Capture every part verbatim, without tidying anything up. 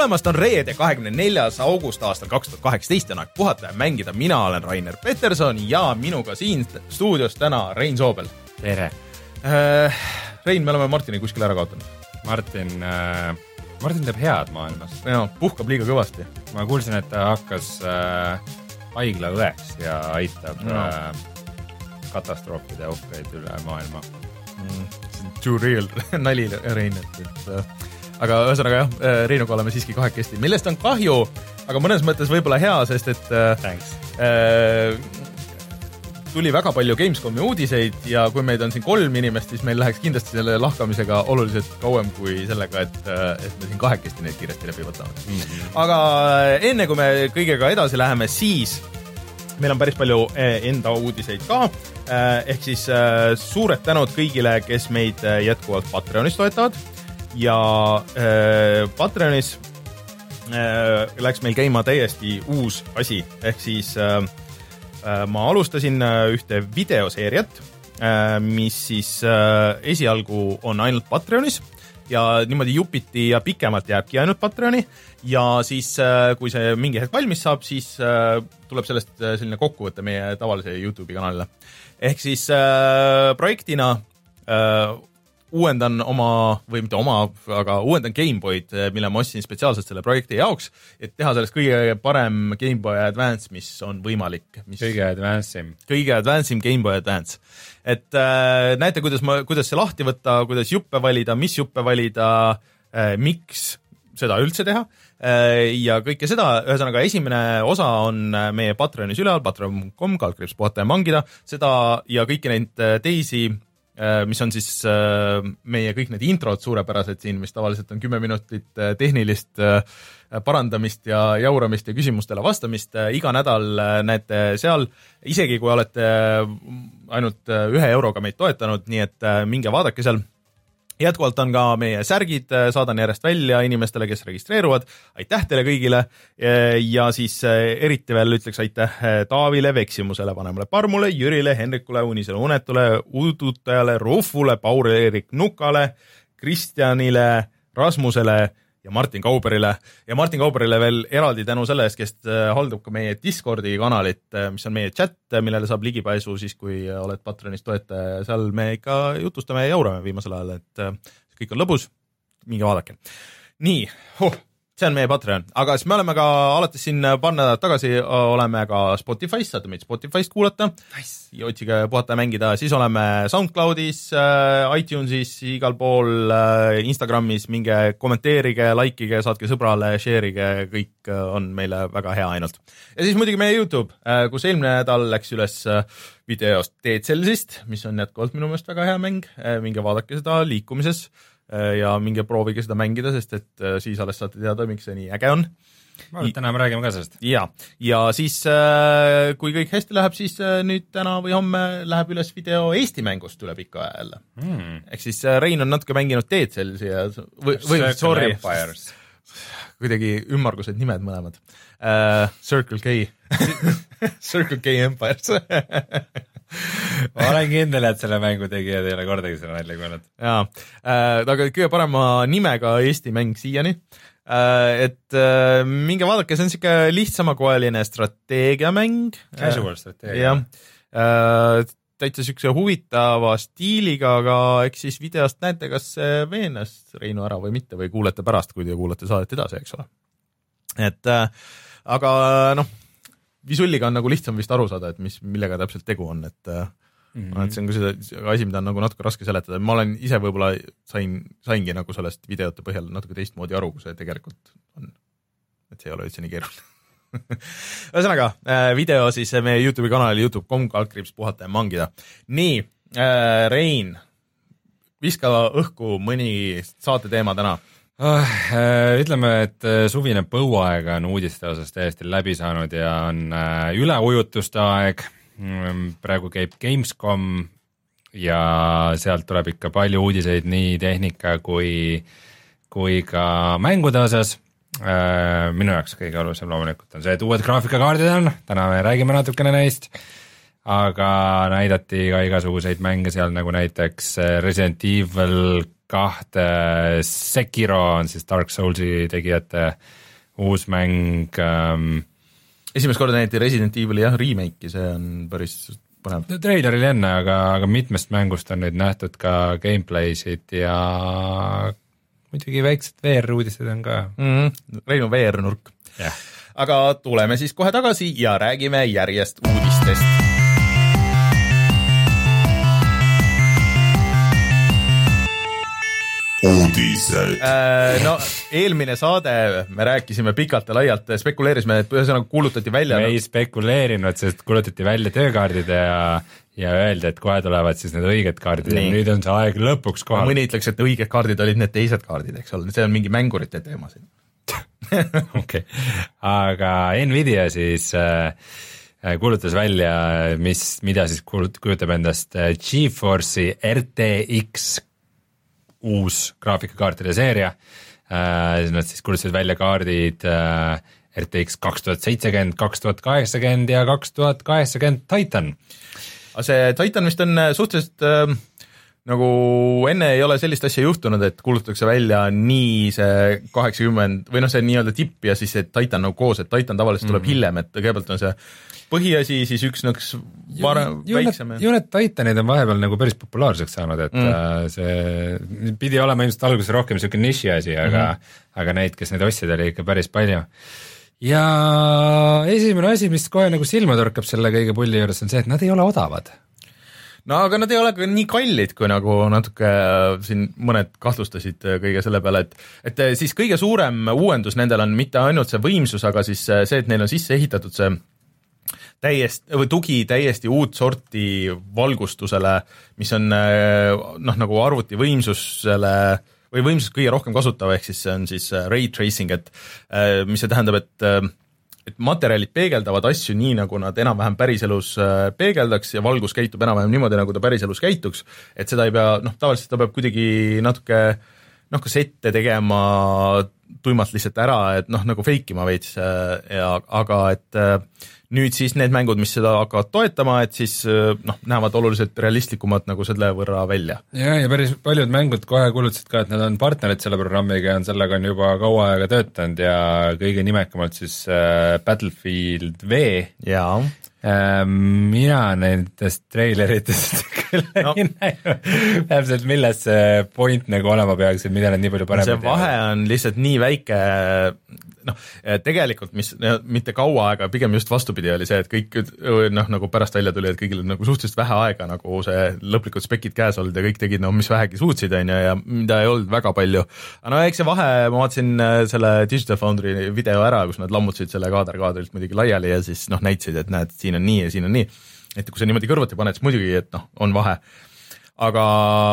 tulemast on reede kahekümne neljas august aastal kaks tuhat kaheksateist ja aeg puhata ja mängida. Mina olen Rainer Peterson ja minuga siin stuudios täna Rein Soobel. Tere. Äh, Rein, me oleme Martini kuskil ära kaotanud. Martin, äh, Martin teeb head maailmas. Ja, puhkab liiga kõvasti. Ma kuulsin, et ta hakkas äh, haigla õeks ja aitab no. äh, katastroofide ohvreid üle maailma. Mm, too real nali, Rein. Et, et, äh, aga ühesõnaga jah, Reinuga oleme siiski kahekesti, millest on kahju, aga mõnes mõttes võib-olla hea, sest et äh, tuli väga palju Gamescomi uudiseid ja kui meid on siin kolm inimest, siis meil läheks kindlasti selle lahkamisega oluliselt kauem kui sellega, et, et me siin kahekesti neid kiiresti läbi võtame. Mm-hmm. Aga enne kui me kõigega edasi läheme, siis meil on päris palju enda uudiseid ka, ehk siis suured tänud kõigile, kes meid jätkuvalt Patreonis toetavad ja Patreonis läks meil käima täiesti uus asi, ehk siis ma alustasin ühte videoseeriat, mis siis esialgu on ainult Patreonis ja niimoodi jupiti ja pikemalt jääbki ainult Patreoni ja siis kui see mingi hetk valmis saab, siis tuleb sellest selline kokkuvõte meie tavalise YouTube'i kanalile. Ehk siis projektina uuendan oma, või mitte oma, aga uuendan Gameboy'd, mille ma ostsin spetsiaalselt selle projekti jaoks, et teha sellest kõige parem Gameboy Advance, mis on võimalik. Mis kõige advance'im. Kõige advance'im Gameboy Advance. Et äh, näete, kuidas, ma, kuidas see lahti võtta, kuidas juppe valida, mis juppe valida, äh, miks seda üldse teha äh, ja kõike seda. Ühesõnaga, esimene osa on meie Patreonis üleval, patreon punkt com, kaldkriips puhata ja mangida, seda ja kõiki neid teisi mis on siis meie kõik need introd suurepärased siin, mis tavaliselt on kümme minutit tehnilist parandamist ja jauramist ja küsimustele vastamist. Iga nädal näete seal, isegi kui olete ainult ühe euroga meid toetanud, nii et minge vaadake seal. Jätkuvalt on ka meie särgid, saadan järjest välja inimestele, kes registreeruvad. Aitäh teile kõigile ja siis eriti veel ütleks aitäh Taavile, Veksimusele, Vanemale Parmule, Jürile, Henrikule, Unisele Unetule, Udutajale, Rufule, Paul-Erik Nukale, Kristjanile, Rasmusele ja Martin Kauberile. Ja Martin Kauberile veel eraldi tänu selle eest, kes haldab ka meie Discordi kanalit, mis on meie chat, millele saab ligipääsu siis, kui oled Patreonis toetaja. Seal me ikka jutustame ja jaurame viimasel ajal, et kõik on lõbus. Minge vaadake. Nii, huh, see on meie Patreon. Aga siis me oleme ka alates siin paar nädalat tagasi oleme ka Spotify's, saate meid Spotify'st kuulata. Nice. Ja otsige puhata ja mängida. Siis oleme SoundCloud'is, iTunes'is, igal pool, Instagramis, minge kommenteerige, likeige, saatke sõbrale, share'ige, kõik on meile väga hea ainult. Ja siis muidugi meie YouTube, kus eelmine nädal läks üles videost Dead Cellsist, mis on jätkuvalt minu meelest väga hea mäng. Minge vaadake seda liikumises ja minge proovige seda mängida, sest et siis alles saate teada, miks see nii äge on. Ma täna me räägime ka sellest. Ja, ja siis kui kõik hästi läheb, siis nüüd täna või homme läheb üles video Eesti mängust üle pika aja jälle. Mm. Ehk siis Rein on natuke mänginud Dead Cellsi ja või, või sorry, kuidagi ümmargused nimed mõlemad. Uh, Circle K Circle K Empires ma olen kindel, et selle mängu tegijad ei ole kordagi selle välja kuulnud. Jaa, äh, aga kõige parema nimega Eesti mäng siiani. Äh, et äh, minge vaadake, see on siuke lihtsamakoeline strateegiamäng. Casual strateegia. Jah, äh, täitsa siukse huvitava stiiliga, aga eks siis videost näete, kas see veenas Reinu ära või mitte või kuulete pärast, kui te kuulete saadet edasi, eks ole. Et äh, aga noh, Visulliga on nagu lihtsam vist aru saada, et mis, millega täpselt tegu on, et, mm-hmm. et see on see asi, mida on nagu natuke raske seletada. Ma olen ise võib-olla sain, saingi nagu sellest videote põhjal natuke teistmoodi aru, kui see tegelikult on. Et see ei ole üldse nii keeruline. Ühesõnaga, video siis meie YouTube'i kanalil youtube punkt com kaldkriips puhata ja mangida. Nii, Rein, viska õhku mõni saate teema täna. Ütleme, et suvine põuaeg on uudiste osas täiesti läbi saanud ja on üleujutuste aeg. Praegu käib Gamescom ja sealt tuleb ikka palju uudiseid nii tehnika kui, kui ka mängude osas. Minu jaoks kõige olulisem loomulikult on see, et uued graafikakaardid on, täna me räägime natukene neist, aga näidati ka igasuguseid mänge seal nagu näiteks Resident Evil kahte, Sekiro on siis Dark Soulsi tegijate uus mäng. Esimest korda näiti Resident Evil'i jah, remake'i, see on päris põnev. Trailer oli enne, aga, aga mitmest mängust on nüüd nähtud ka gameplaysid ja muidugi väiksed V R-uudised on ka. Mm-hmm. Reinu V R-nurk. Yeah. Aga tuleme siis kohe tagasi ja räägime järjest uudistest. Uudised. No eelmine saade me rääkisime pikalt ja laialt, spekuleerisime, et ühesõnaga kuulutati välja. Me ei spekuleerinud, sest kuulutati välja töökaardid ja, ja öeldi, et kohe tulevad siis need õiged kaardid ja nüüd on see aeg lõpuks kohal. Mõni ütleks, et õiged kaardid olid need teised kaardid, eks ole, see on mingi mängurite teema siin. Okei, aga Nvidia siis äh, kuulutas välja, mis, mida siis kujutab endast GeForce'i R T X uus graafikakaartide seeria. Nad siis kuulutasid välja kaardid R T X kaks tuhat seitsekümmend, kaks tuhat kaheksakümmend ja kaks tuhat kaheksakümmend Titan. See Titan vist on suhteliselt äh, nagu enne ei ole sellist asja juhtunud, et kuulutatakse välja nii see kaheksakümmend või noh, see nii-öelda tipp ja siis see Titan nagu koos, et Titan tavaliselt tuleb mm. hiljem, et kõigepealt on see põhiasi, siis üks nõks varem, väiksem. Ju need Titanid on vahepeal nagu päris populaarseks saanud, et mm. see pidi olema ilmselt alguses rohkem selline niši asi, aga, mm. aga neid, kes neid ostsid, oli ikka päris palju. Ja esimene asi, mis kohe nagu silma torkab selle kõige pulli juures, on see, et nad ei ole odavad. No aga nad ei ole ka nii kallid, kui nagu natuke siin mõned kahtlustasid kõige selle peale, et, et siis kõige suurem uuendus nendel on mitte ainult see võimsus, aga siis see, et neil on sisse ehitatud see täiesti, või tugi täiesti uut sorti valgustusele, mis on noh, nagu arvuti võimsusele või võimsust kõige rohkem kasutav, ehk siis see on siis ray tracing, et mis see tähendab, et et materjalid peegeldavad asju nii, nagu nad enam-vähem päriselus peegeldaks ja valgus käitub enam-vähem niimoodi, nagu ta päriselus käituks, et seda ei pea, noh, tavaliselt ta peab kuidagi natuke noh, kas ette tegema tuimalt lihtsalt ära, et noh, nagu fake ima veits ja, aga et nüüd siis need mängud, mis seda hakkavad toetama, et siis noh, näevad oluliselt realistlikumad nagu selle võrra välja. Ja, ja päris paljud mängud kohe kuulutasid ka, et nad on partnerid selle programmiga ja on sellega on juba kaua aega töötanud ja kõige nimekamalt siis äh, Battlefield V. Jaa. Äh, mina nendest traileritest küll no. ei näinud täpselt, milles see point nagu olema peaks, et mida nad nii palju paremini see vahe teevad. On lihtsalt nii väike, noh, tegelikult mis mitte kaua aega, pigem just vastupidi oli see, et kõik noh, nagu pärast välja tuli, et kõigil nagu suhteliselt vähe aega nagu see lõplikud spekid käes olnud ja kõik tegid, no mis vähegi suutsid, on ju, ja mida ei olnud väga palju. Aga no eks see vahe, ma vaatasin selle Digital Foundry video ära, kus nad lammutasid selle kaader-kaadrilt muidugi laiali ja siis noh, näitasid, et näed, siin on nii ja siin on nii. Et kui sa niimoodi kõrvuti paned, siis muidugi, et noh, on vahe. Aga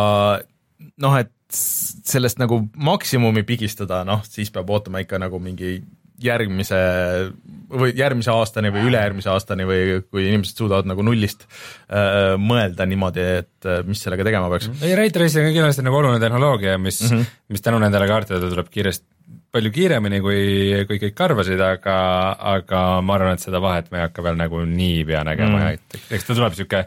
noh, et sellest nagu maksimumi pigistada, noh, siis peab ootama ikka nagu mingi järgmise või järgmise aastani või ülejärgmise aastani või kui inimesed suudavad nagu nullist äh, mõelda niimoodi, et mis sellega tegema peaks. Ei, ray tracing on kindlasti nagu oluline tehnoloogia, mis, mm -hmm. mis tänu nendele kaartidele tuleb kiiresti palju kiiremini, kui, kui kõik arvasid, aga, aga ma arvan, et seda vahet me ei hakka veel nagu nii pea nägema mm. ja eks ta tuleb siuke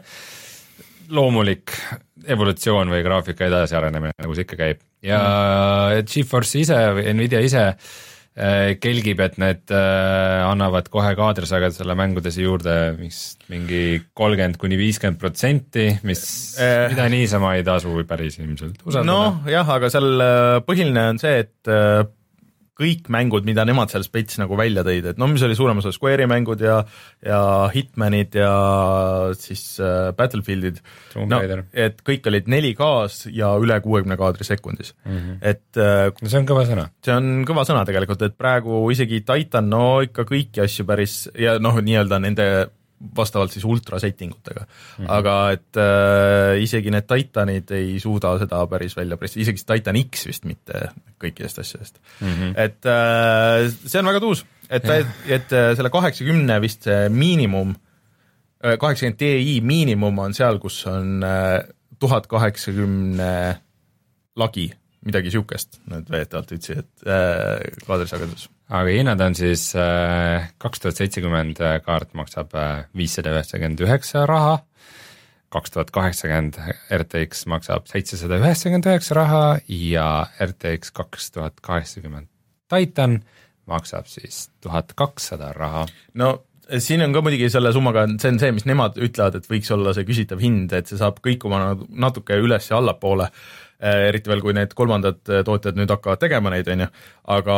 loomulik evolutsioon või graafika edasi arenemine, nagu see ikka käib. Ja mm. GeForce ise või Nvidia ise äh, kelgib, et need äh, annavad kohe kaadrisagedusele mängudesse juurde mis mingi kolmkümmend kuni viiskümmend protsenti, mis äh, mida niisama ei tasu päris ilmselt usaldada. No jah, aga seal põhiline on see, et äh, kõik mängud, mida nemad seal spets nagu välja tõid, et no mis oli suurem osa Square'i mängud ja, ja Hitmanid ja siis äh, Battlefieldid, no, et kõik olid neli K-s ja üle kuuekümne kaadri sekundis. Mm -hmm. et äh, no see on kõva sõna. See on kõva sõna tegelikult, et praegu isegi Titan, no ikka kõiki asju päris ja noh, nii-öelda nende vastavalt siis ultra settingutega. Mm -hmm. Aga et äh, isegi need Titanid ei suuda seda päris välja presti, isegi Titan X vist mitte kõikidest asjadest. Mm -hmm. Et äh, see on väga tuus, et, et, et selle kaheksakümne vist see miinimum, kaheksakümmend Ti miinimum on seal, kus on tuhat kaheksakümne lagi, midagi siukest, nad veetavalt ütlesid, et äh, kaadrisagedus. Aga hinnad on siis kaks tuhat seitsekümmend kaart maksab viissada üheksakümmend üheksa raha, kaks tuhat kaheksakümmend R T X maksab seitsesada üheksakümmend üheksa raha ja R T X kaks tuhat kaheksakümmend Titan maksab siis tuhat kakssada raha. No siin on ka muidugi selle summaga, see on see, mis nemad ütlevad, et võiks olla see küsitav hind, et see saab kõikuma natuke üles ja allapoole, eriti veel, kui need kolmandad tootjad nüüd hakkavad tegema neid, on ju, aga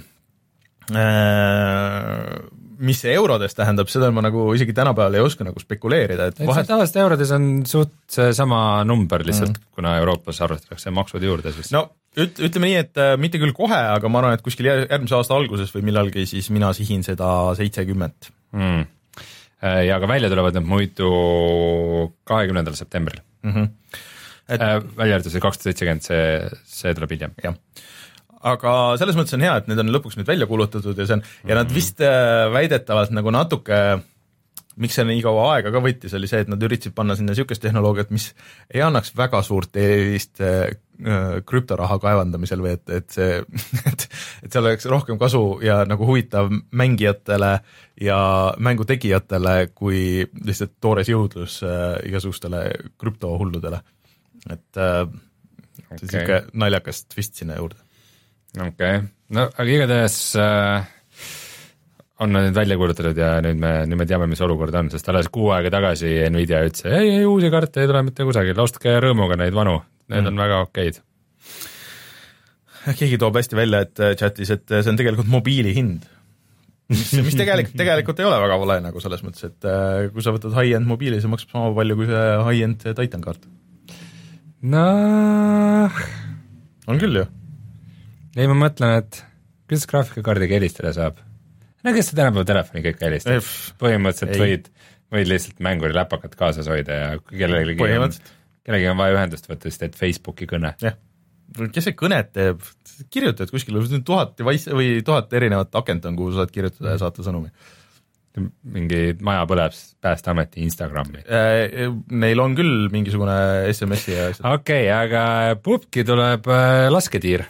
äh, mis see eurodes tähendab, seda ma nagu isegi tänapäeval ei oska nagu spekuleerida. Et vahet... tavaliselt eurodes on suht see sama number lihtsalt, mm. kuna Euroopas arvestatakse maksud juurde. Siis... No üt, ütleme nii, et äh, mitte küll kohe, aga ma arvan, et kuskil järgmise aasta alguses või millalgi siis mina sihin seda seitsekümmend. Mm. Ja ka välja tulevad need muidu kahekümnendal septembril. Mm-hmm. Et... Äh, välja arvatud see kaks tuhat seitsekümmend, see, see tuleb hiljem. Jah. Aga selles mõttes on hea, et need on lõpuks nüüd välja kuulutatud ja see on, ja nad vist äh, väidetavalt nagu natuke, miks see nii kaua aega ka võttis, oli see, et nad üritasid panna sinna niisugust tehnoloogiat, mis ei annaks väga suurt eelist äh, krüptoraha kaevandamisel või et, et see, et, et seal oleks rohkem kasu ja nagu huvitav mängijatele ja mängutegijatele kui lihtsalt toores jõudlus äh, igasugustele krüptohulludele. Et äh, okay. See siuke naljakas twist sinna juurde. Okei, okay. No aga igatahes äh, on nüüd välja kuulutatud ja nüüd me, nüüd me teame, mis olukord on, sest alles kuu aega tagasi Nvidia ütles, ei, ei, uusi karte ei tule mitte kusagil, ostke rõõmuga neid vanu, need mm. on väga okeid. Keegi toob hästi välja, et chatis, et see on tegelikult mobiili hind, mis, mis tegelikult, tegelikult ei ole väga vale nagu selles mõttes, et kui sa võtad high-end mobiili, see maksab sama palju kui see high-end Titan kaart. No on küll ju. Ei, ma mõtlen, et kuidas graafikakaardiga helistada saab? No kes see tänapäeva telefoni kõik helistab? Põhimõtteliselt võid, võid lihtsalt mänguri läpakat kaasas hoida ja kellelegi on, kellegi on vaja ühendust võtta, siis teed Facebooki kõne. Jah, kes see kõnet teeb? Kirjutad kuskil tuhat või tuhat erinevat akent on, kuhu saad kirjutada ja saata sõnumi. Mingi maja põleb Päästeameti Instagrami. Neil on küll mingisugune S M S-i ja Okei, okay, aga pubki tuleb lasketiir.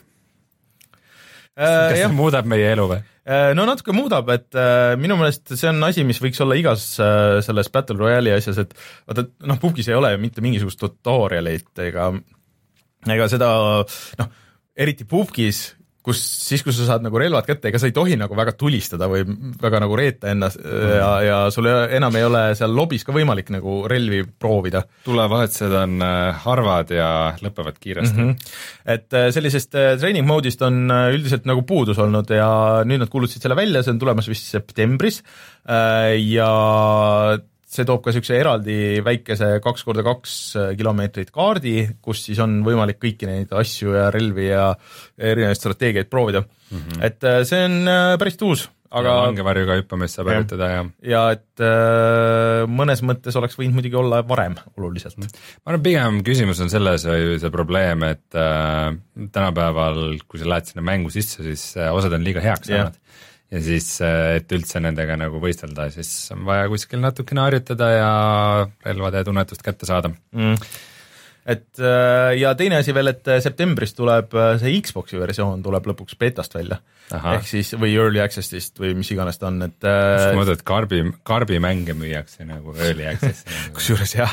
Kas see muudab meie elu või? No natuke muudab, et äh, minu meelest see on asi, mis võiks olla igas äh, selles Battle Royale'i asjas, et vaata, noh, pubgis ei ole mitte mingisugust tutorialit ega, ega seda, noh, eriti pubgis, kus siis, kui sa saad nagu relvad kätte, ega sa ei tohi nagu väga tulistada või väga nagu reeta ennast mm. ja, ja sul enam ei ole seal lobis ka võimalik nagu relvi proovida. Tulevahetused on harvad ja lõpevad kiiresti. Mm-hmm. Et sellisest training mode'ist on üldiselt nagu puudus olnud ja nüüd nad kuulutasid selle välja, see on tulemas vist septembris ja see toob ka niisuguse eraldi väikese kaks korda kaks kilomeetrit kaardi, kus siis on võimalik kõiki neid asju ja relvi ja erinevaid strateegiaid proovida. Mm-hmm. Et see on päris uus. Aga langevarjuga hüppamist saab harjutada ja ja et äh, mõnes mõttes oleks võinud muidugi olla varem oluliselt. Ma arvan, pigem küsimus on selles või see probleem, et äh, tänapäeval, kui sa lähed sinna mängu sisse, siis äh, osad on liiga heaks saanud. Ja siis, et üldse nendega nagu võistelda, siis on vaja kuskil natukene harjutada ja relvade tunnetust kätte saada. Mm. Et ja teine asi veel, et septembris tuleb see Xboxi versioon tuleb lõpuks betast välja. Aha. Ehk siis, või early access'ist või mis iganes ta on, et kus ma mõtlen, et karbi, karbi mänge müüakse nagu early access. Kusjuures jah,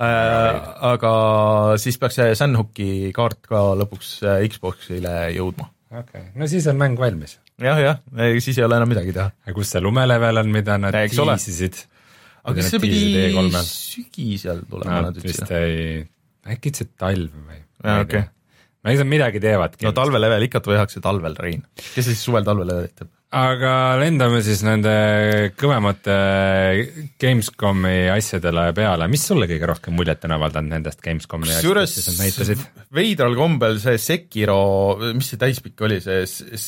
aga siis peaks see Sandhooki kaart ka lõpuks Xboxile jõudma. Okay. No siis on mäng valmis. Jah, jah, siis ei ole enam midagi teha. Ja kus see lumelevel on, mida nad tiisisid? Aga see pidi sügisel tulema nad ütlesid? Ei, äkki see talv või? Ja, okei. Okay. Ma ei saa midagi teevadki. No talvelevel ikka võihakse talvel, Rein. Kes siis suvel talvelevel teeb? Aga lendame siis nende kõvemate Gamescomi asjadele peale. Mis sulle kõige rohkem muljet on avaldanud nendest Gamescomi asjadest, siis nad näitasid? Veidral kombel see Sekiro, mis see täispikk oli, see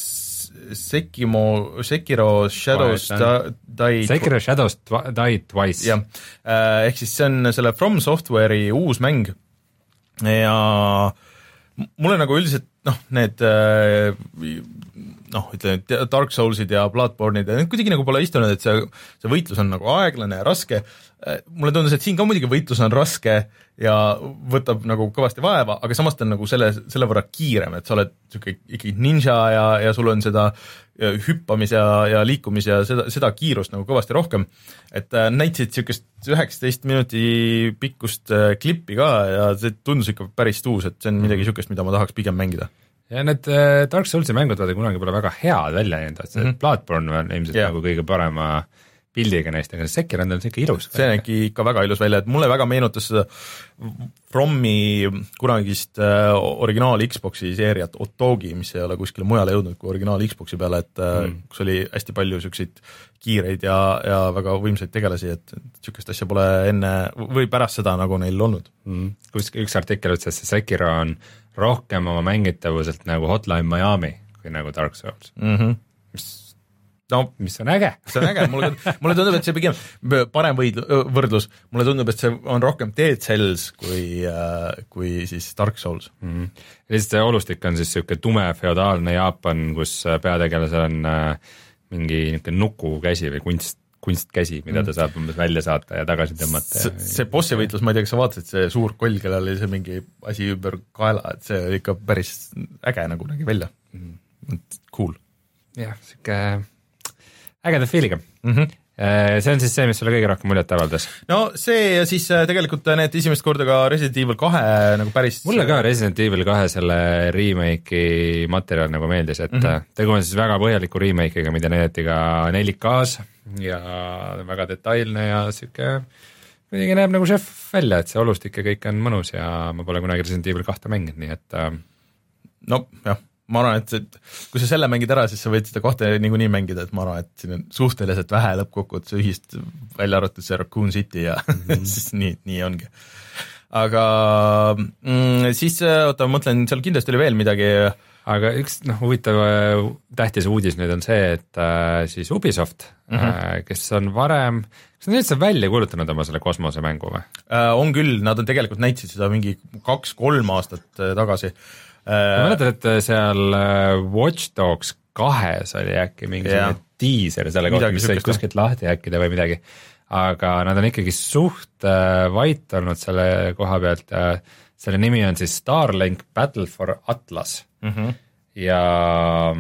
Sekimo, Sekiro Shadows Die Sekiro Shadows Die Twice. Jah, ehk siis see on selle From Software'i uus mäng ja mulle nagu üldiselt, noh, need noh, ütleme Dark Soulsid ja Bloodborne'id ja need kuidagi nagu pole istunud, et see, see võitlus on nagu aeglane ja raske. Mulle tundus, et siin ka muidugi võitlus on raske ja võtab nagu kõvasti vaeva, aga samas ta on nagu selle, selle võrra kiirem, et sa oled siuke ikkagi ninja ja, ja sul on seda hüppamis ja, ja liikumis ja seda, seda kiirust nagu kõvasti rohkem. Et näitasid siukest üheksateist minuti pikkust klippi ka ja see tundus ikka päris tuus, et see on midagi siukest, mida ma tahaks pigem mängida. Ja need äh, Dark Soulsi mängud vaata kunagi pole väga head välja näinud, et see mm -hmm. Bloodborne on ilmselt yeah. nagu kõige parema pildiga neist, aga Sekiro on siuke ilus. See on ikka, ikka väga ilus välja, et mulle väga meenutas seda Frommi kunagist äh, originaal Xboxi seeriat Otogi, mis ei ole kuskile mujale jõudnud kui originaal Xboxi peale, et äh, mm. kus oli hästi palju siukseid kiireid ja, ja väga võimsaid tegelasi, et siukest asja pole enne või pärast seda nagu neil olnud. Mm. Kus üks artikkel ütles, et see Sekiro on rohkem oma mängitavuselt nagu Hotline Miami kui nagu Dark Souls mm. -hmm. mis, no, mis on äge. see on äge, mulle, mulle tundub, et see pigem parem võid, võrdlus, mulle tundub, et see on rohkem Dead Cells kui, kui siis Dark Souls mm. -hmm. Lihtsalt see olustik on siis siuke tume feodaalne Jaapan, kus peategelasel on äh, mingi niisugune nukukäsi või kunst kunstkäsi, mida ta saab umbes välja saata ja tagasi tõmmata. See, see bossi võitlus, ma ei tea, kas sa vaatasid, see suur koll, kellel oli see mingi asi ümber kaela, et see oli ikka päris äge nagu nägi välja mm.. Cool. Jah, siuke ägeda feeliga mm. -hmm. See on siis see, mis sulle kõige rohkem muljet avaldas? No see ja siis tegelikult need esimest korda ka Resident Evil kahe nagu päris mulle ka Resident Evil kahe selle remake'i materjal nagu meeldis, et mm -hmm. tegu on siis väga põhjaliku remake'iga, mida näidati ka neli K-s ja väga detailne ja siuke kuidagi näeb nagu šef välja, et see olustik ja kõik on mõnus ja ma pole kunagi Resident Evil kahte mänginud, nii et no jah, ma arvan, et see, kui sa selle mängid ära, siis sa võid seda kohta niikuinii mängida, et ma arvan, et siin on suhteliselt vähe lõppkokkuvõttes ühist välja arvatud see Raccoon City ja mm -hmm. siis nii, nii ongi. Aga mm, siis, oota, ma mõtlen, seal kindlasti oli veel midagi. Aga üks noh, huvitav tähtis uudis nüüd on see, et äh, siis Ubisoft mm, -hmm. äh, kes on varem, kas nad üldse välja kuulutanud oma selle kosmosemängu või? Äh, on küll, nad on tegelikult näitasid seda mingi kaks-kolm aastat tagasi. Ma mäletan, et seal Watch Dogs kahes oli äkki mingi selline diiser selle kohta, mis sai kuskilt lahti äkkida või midagi, aga nad on ikkagi suht äh, vait olnud selle koha pealt ja selle nimi on siis Starlink Battle for Atlas mm -hmm. ja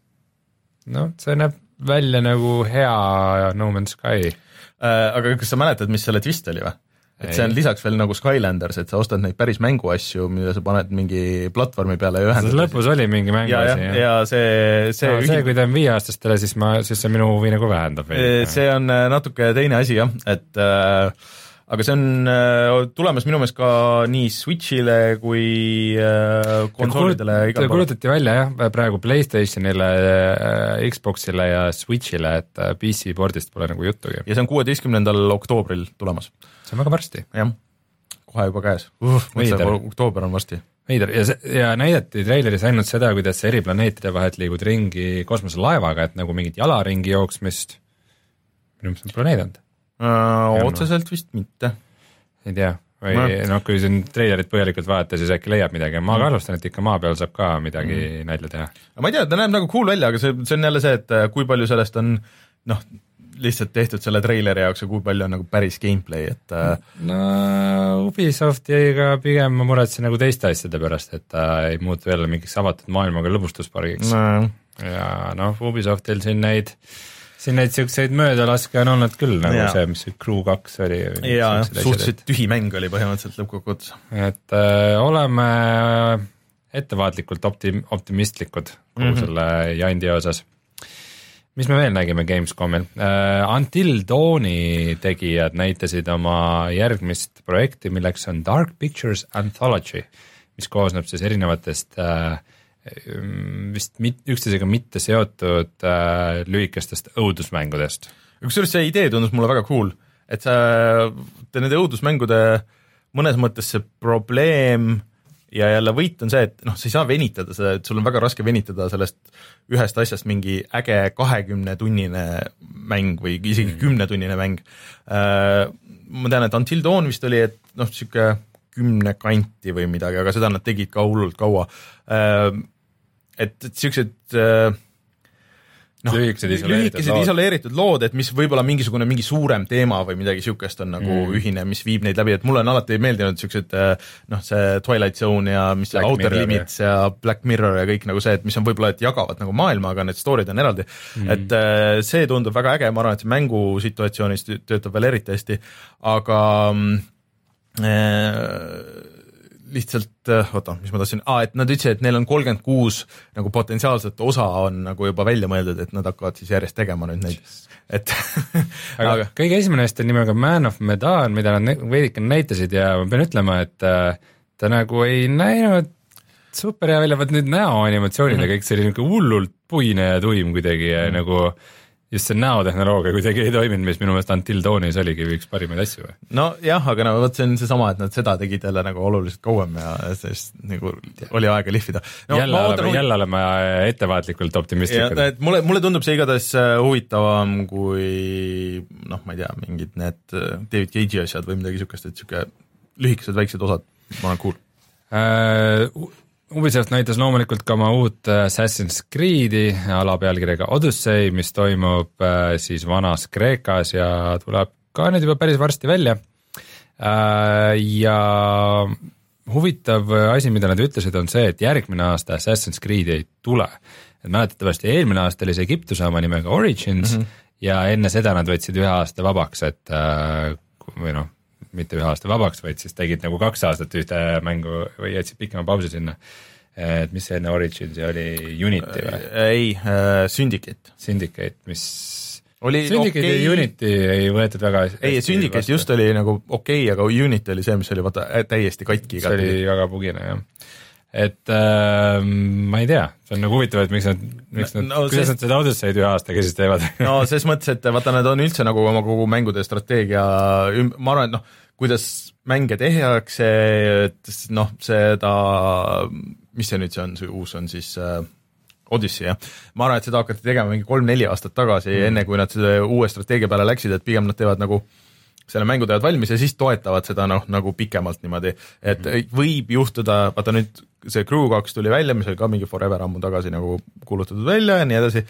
no see näeb välja nagu hea No Man's Sky äh,. Aga kas sa mäletad, mis selle twist oli või? Et see on lisaks veel nagu Skylanders, et sa ostad neid päris mänguasju, mida sa paned mingi platvormi peale ja ühendad. Lõpus oli mingi mänguasi. Ja, ja, ja see, see, no, see, kui ta on viieaastastele, siis ma, siis see minu huvi nagu vähendab. See on natuke teine asi jah, et äh, aga see on äh, tulemas minu meelest ka nii Switchile kui äh, konsoolidele. Ta kuulutati välja jah, praegu PlayStationile äh,, Xboxile ja Switchile, et äh, P C-pordist pole nagu juttugi. Ja see on kuueteistkümnendal oktoobril tulemas. See on väga varsti. Jah, kohe juba käes. Uh, oktoober on varsti. Veider, ja, ja näidati treileris ainult seda, kuidas eri planeetide vahelt liigud ringi kosmoselaevaga, et nagu mingit jalaringi jooksmist, minu mis on planeed olnud? Uh, otseselt vist mitte. Ei tea, või no, no kui siin treilerit põhjalikult vaadata, siis äkki leiab midagi. Ma ka arvustan, et ikka maa peal saab ka midagi mm. nalja teha. Ma ei tea, ta näeb nagu cool välja, aga see, see on jälle see, et kui palju sellest on noh, lihtsalt tehtud selle treileri jaoks ja kui palju on nagu päris gameplay, et no Ubisoftiga pigem ma muretsen nagu teiste asjade pärast, et ta ei muutu jälle mingiks avatud maailmaga lõbustuspargiks no. Ja noh, Ubisoftil siin neid siin neid siukseid möödalaske on olnud küll, nagu ja. See, mis Crew kaks oli. Jaa, suhteliselt tühi mäng oli põhimõtteliselt lõppkokkuvõttes. Et äh, oleme ettevaatlikult optim- optimistlikud kogu mm-hmm. selle jandi osas. Mis me veel nägime Gamescomil? Uh, Until Dawni tegijad näitasid oma järgmist projekti, milleks on Dark Pictures Anthology, mis koosneb siis erinevatest uh, vist mit, üksteisega mitte seotud uh, lühikestest õudusmängudest. Kusjuures see idee tundus mulle väga cool, et sa, nende õudusmängude mõnes mõttes see probleem ja jälle võit on see, et noh, sa ei saa venitada seda, et sul on väga raske venitada sellest ühest asjast mingi äge kahekümne tunnine mäng või isegi kümne tunnine mäng. Ma tean, et Until Dawn vist oli, et noh, siuke kümne kanti või midagi, aga seda nad tegid ka hullult kaua. Et, et siuksed no, lühikesed isoleeritud lühikesed lood. isoleeritud lood, et mis võib-olla mingisugune mingi suurem teema või midagi siukest on nagu mm. ühine, mis viib neid läbi, et mulle on alati meeldinud siuksed noh, see Twilight Zone ja mis Black Outer Mirror, Limits ja. ja Black Mirror ja kõik nagu see, et mis on võib-olla, et jagavad nagu maailma, aga need story'd on eraldi mm. et see tundub väga äge, ma arvan, et see mängusituatsioonis töötab veel eriti hästi, aga äh, lihtsalt, oota, mis ma tahtsin, aa, et nad ütlesid, et neil on kolmkümmend kuus nagu potentsiaalset osa on nagu juba välja mõeldud, et nad hakkavad siis järjest tegema nüüd neid, et aga, aga kõige esimene neist on nimega Man of Medan, mida nad veidike näitasid ja ma pean ütlema, et ta nagu ei näinud super hea välja, vaat nüüd näoanimatsioonid ja mm -hmm. kõik see oli nagu hullult puine ja tuim kuidagi ja mm -hmm. nagu just see näotehnoloogia kuidagi ei toiminud, mis minu meelest Until Dawnis oligi üks parimaid asju või? no jah, aga no vot see on seesama, et nad seda tegid jälle nagu oluliselt kauem ja sellest nagu oli aega lihvida no,. jälle oleme, jälle oleme ettevaatlikult optimistlikud. et mulle, mulle tundub see igatahes huvitavam kui noh, ma ei tea, mingid need David Cage'i asjad või midagi siukest, et siuke lühikesed väiksed osad, ma olen cool uh,. Ubisoft näitas loomulikult ka oma uut Assassin's Creed'i alapealkirjaga Odyssey, mis toimub siis vanas Kreekas ja tuleb ka nüüd juba päris varsti välja. Ja huvitav asi, mida nad ütlesid, on see, et järgmine aasta Assassin's Creed ei tule. Et mäletatavasti eelmine aasta oli see Egiptuse oma nimega Origins mm -hmm. ja enne seda nad võtsid ühe aasta vabaks, et või noh, mitte ühe aasta vabaks, vaid siis tegid nagu kaks aastat ühte mängu või jätsid pikema pausi sinna. Et mis see enne Originsi oli, Unity või? Ei, äh, Syndicate. Syndicate, mis oli Syndicate okay. ja Unity ei võetud väga ei, Syndicate vastu. Just oli nagu okei okay,, aga Unity oli see, mis oli vaata täiesti katki. See oli väga pugine, jah. Et äh, ma ei tea, see on nagu huvitav, et miks nad, miks nad no, kuidas sest... nad seda Odyssey'd ühe aastaga siis teevad? no ses mõttes, et vaata, nad on üldse nagu oma kogu mängude strateegia, ma arvan, et noh, kuidas mänge tehakse, et noh, seda, mis see nüüd see on, see uus on siis äh, Odyssey, jah. Ma arvan, et seda hakati tegema mingi kolm-neli aastat tagasi mm. enne, kui nad selle uue strateegia peale läksid, et pigem nad teevad nagu selle mängu teevad valmis ja siis toetavad seda noh, nagu pikemalt niimoodi, et mm. võib juhtuda, vaata nüüd see Crew kaks tuli välja, mis oli ka mingi Forever ammu tagasi nagu kuulutatud välja ja nii edasi,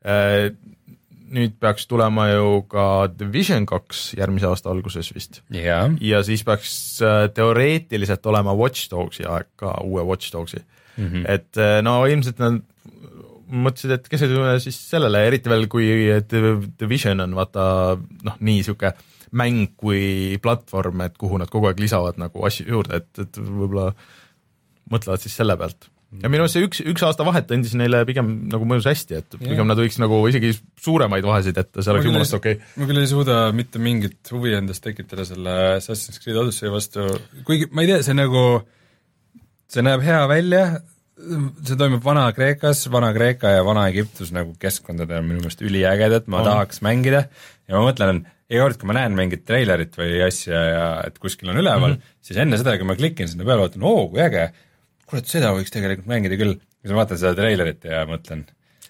nüüd peaks tulema ju ka Division kaks järgmise aasta alguses vist yeah. ja siis peaks teoreetiliselt olema Watch Dogsi aeg ka, uue Watch Dogsi mm, -hmm. et no ilmselt nad mõtlesid, et keskendume siis sellele, eriti veel kui Division on vaata noh, nii siuke mäng kui platvorm, et kuhu nad kogu aeg lisavad nagu asju juurde, et, et võib-olla mõtlevad siis selle pealt. Ja minu see üks, üks aasta vahet andis neile pigem nagu mõjus hästi, et pigem yeah. nad võiks nagu isegi suuremaid vahesid, et see oleks jumalast okei okay.. ma küll ei suuda mitte mingit huvi endast tekitada selle Assassin's Creed Odyssey vastu, kuigi ma ei tea, see nagu, see näeb hea välja, see toimub Vana-Kreekas, Vana-Kreeka ja Vana-Egiptus nagu keskkondadel on minu meelest üliägedad, ma on. tahaks mängida ja ma mõtlen, iga kord, kui ma näen mingit treilerit või asja ja et kuskil on üleval mm, -hmm. siis enne seda, kui ma klikin sinna peale, vaatan, oo, kui äge, kurat, seda võiks tegelikult mängida küll. Kui ma vaatan seda treilerit ja mõtlen,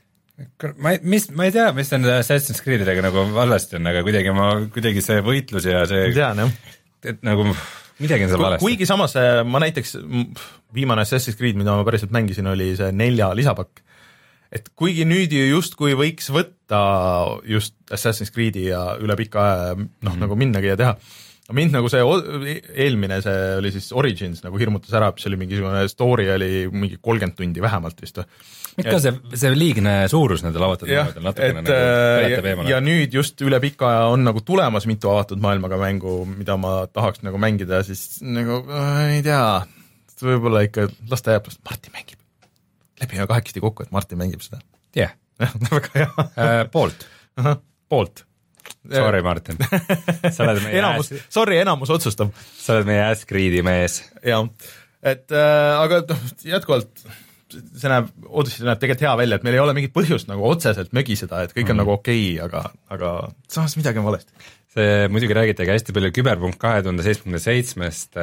ma ei, mis, ma ei tea, mis on Assassin's Creedidega nagu valesti on, aga kuidagi ma, kuidagi see võitlus ja see, tean, jah. et nagu midagi on seal valesti. Kuigi samas ma näiteks, viimane Assassin's Creed, mida ma päriselt mängisin, oli see nelja lisapakk. Et kuigi nüüd ju justkui võiks võtta just Assassin's Creed'i ja üle pika aja noh, mm -hmm. nagu minnagi ja teha. Mind nagu see eelmine, see oli siis Origins nagu hirmutas ära, see oli mingisugune story oli mingi kolmkümmend tundi vähemalt vist. Ikka see, see liigne suurus nende lavatud maailmadel natukene et, nagu ja, eemale. Ja nüüd just üle pika aja on nagu tulemas mitu avatud maailmaga mängu, mida ma tahaks nagu mängida, siis nagu ei tea, võib-olla ikka las ta jääb, Martin mängib. Lepime kahekesti kokku, et Martin mängib seda. jah yeah. väga hea uh, poolt uh. poolt. Sorry, Martin. Sa oled meie enamus, ass... sorry, enamus otsustab. Sa oled meie Asscreed'i mees. Jah, et äh, aga jätkuvalt see näeb, Odyssey näeb tegelikult hea välja, et meil ei ole mingit põhjust nagu otseselt mögiseda, et kõik on mm. nagu okei okay,, aga, aga samas midagi on valesti. See muidugi räägitegi hästi palju Cyberpunk kahe tuhande seitsmekümne seitsmest,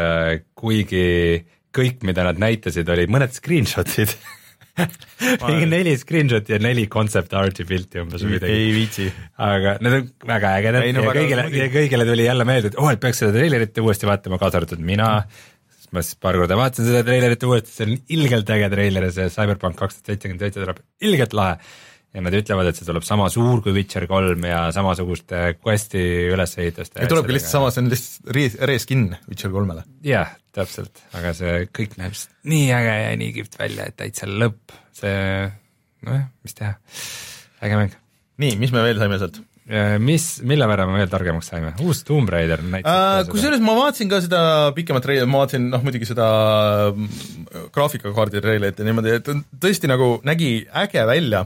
kuigi kõik, mida nad näitasid, olid mõned screenshotid mingi neli screenshoti ja neli concept art'i pilti umbes või midagi. Ei viitsi. Aga need on väga ägedad no, ja kõigile, ja kõigile tuli jälle meelde, et oh, et peaks seda treilerit uuesti vaatama, kaasa arvatud mina. Ma siis paar korda vaatasin seda treilerit uuesti, see on ilgelt äge treiler ja see Cyberpunk kaks tuhat seitsekümmend seitse tuleb ilgelt lahe. ja nad ütlevad, et see tuleb sama suur kui Witcher kolm ja samasuguste questi ülesehitust. ja tulebki lihtsalt sama, see on lihtsalt re-, reskin Witcher kolmele. jah, täpselt, aga see kõik näeb nii äge ja nii kihvt välja, et täitsa lõpp, see, nojah, mis teha, äge mäng. nii, mis me veel saime sealt? Mis, mille võrra me veel targemaks saime? Uus Tomb Raider näiteks. Kusjuures ma vaatasin ka seda pikemat reilit, ma vaatasin noh muidugi seda graafikakaardi reilit ja niimoodi, et tõesti nagu nägi äge välja,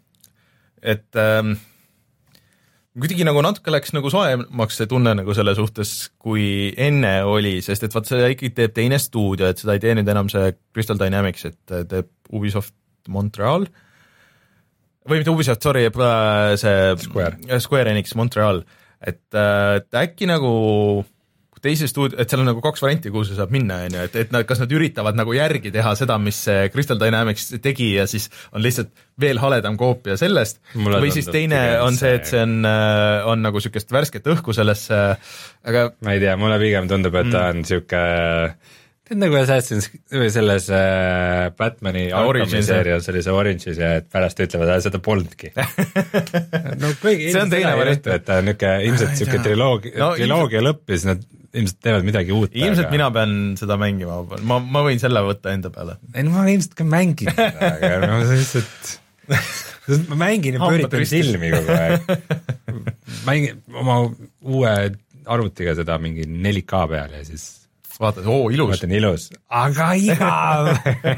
et ähm, kuidagi nagu natuke läks nagu soemaks see tunne nagu selle suhtes, kui enne oli, sest et vaat see ikkagi teeb teine stuudio, et seda ei tee nüüd enam see Crystal Dynamics, et teeb Ubisoft Montreal, või mitte Ubisoft, sorry, see Square, Square Enix Montreal, et, et äkki nagu teise stuudio, et seal on nagu kaks varianti, kuhu see saab minna, on ju, et, et nad, kas nad üritavad nagu järgi teha seda, mis Crystal Dynamics tegi ja siis on lihtsalt veel haledam koopia sellest, Mulle või siis teine on see, et see on, on nagu niisugust värsket õhku sellesse, aga ma ei tea, mulle pigem tundub, et ta on niisugune tead nagu Assassin's või selles äh, Batmani Arkhami seerias oli see Orange'is ja et pärast ütlevad, et seda polnudki. no kuigi see on teine variant, et ta on niuke ilmselt niisugune triloogia, no, triloogia ilmselt... lõpp ja siis nad ilmselt teevad midagi uut. Ilmselt aga... mina pean seda mängima, ma, ma võin selle võtta enda peale. ei no ma ilmselt ka mängin seda, aga no see lihtsalt ma mängin ja pööritan silmi kogu aeg. mängin oma uue arvutiga seda mingi neli K peal ja siis vaatad, oo ilus. vaatan ilus, aga igav.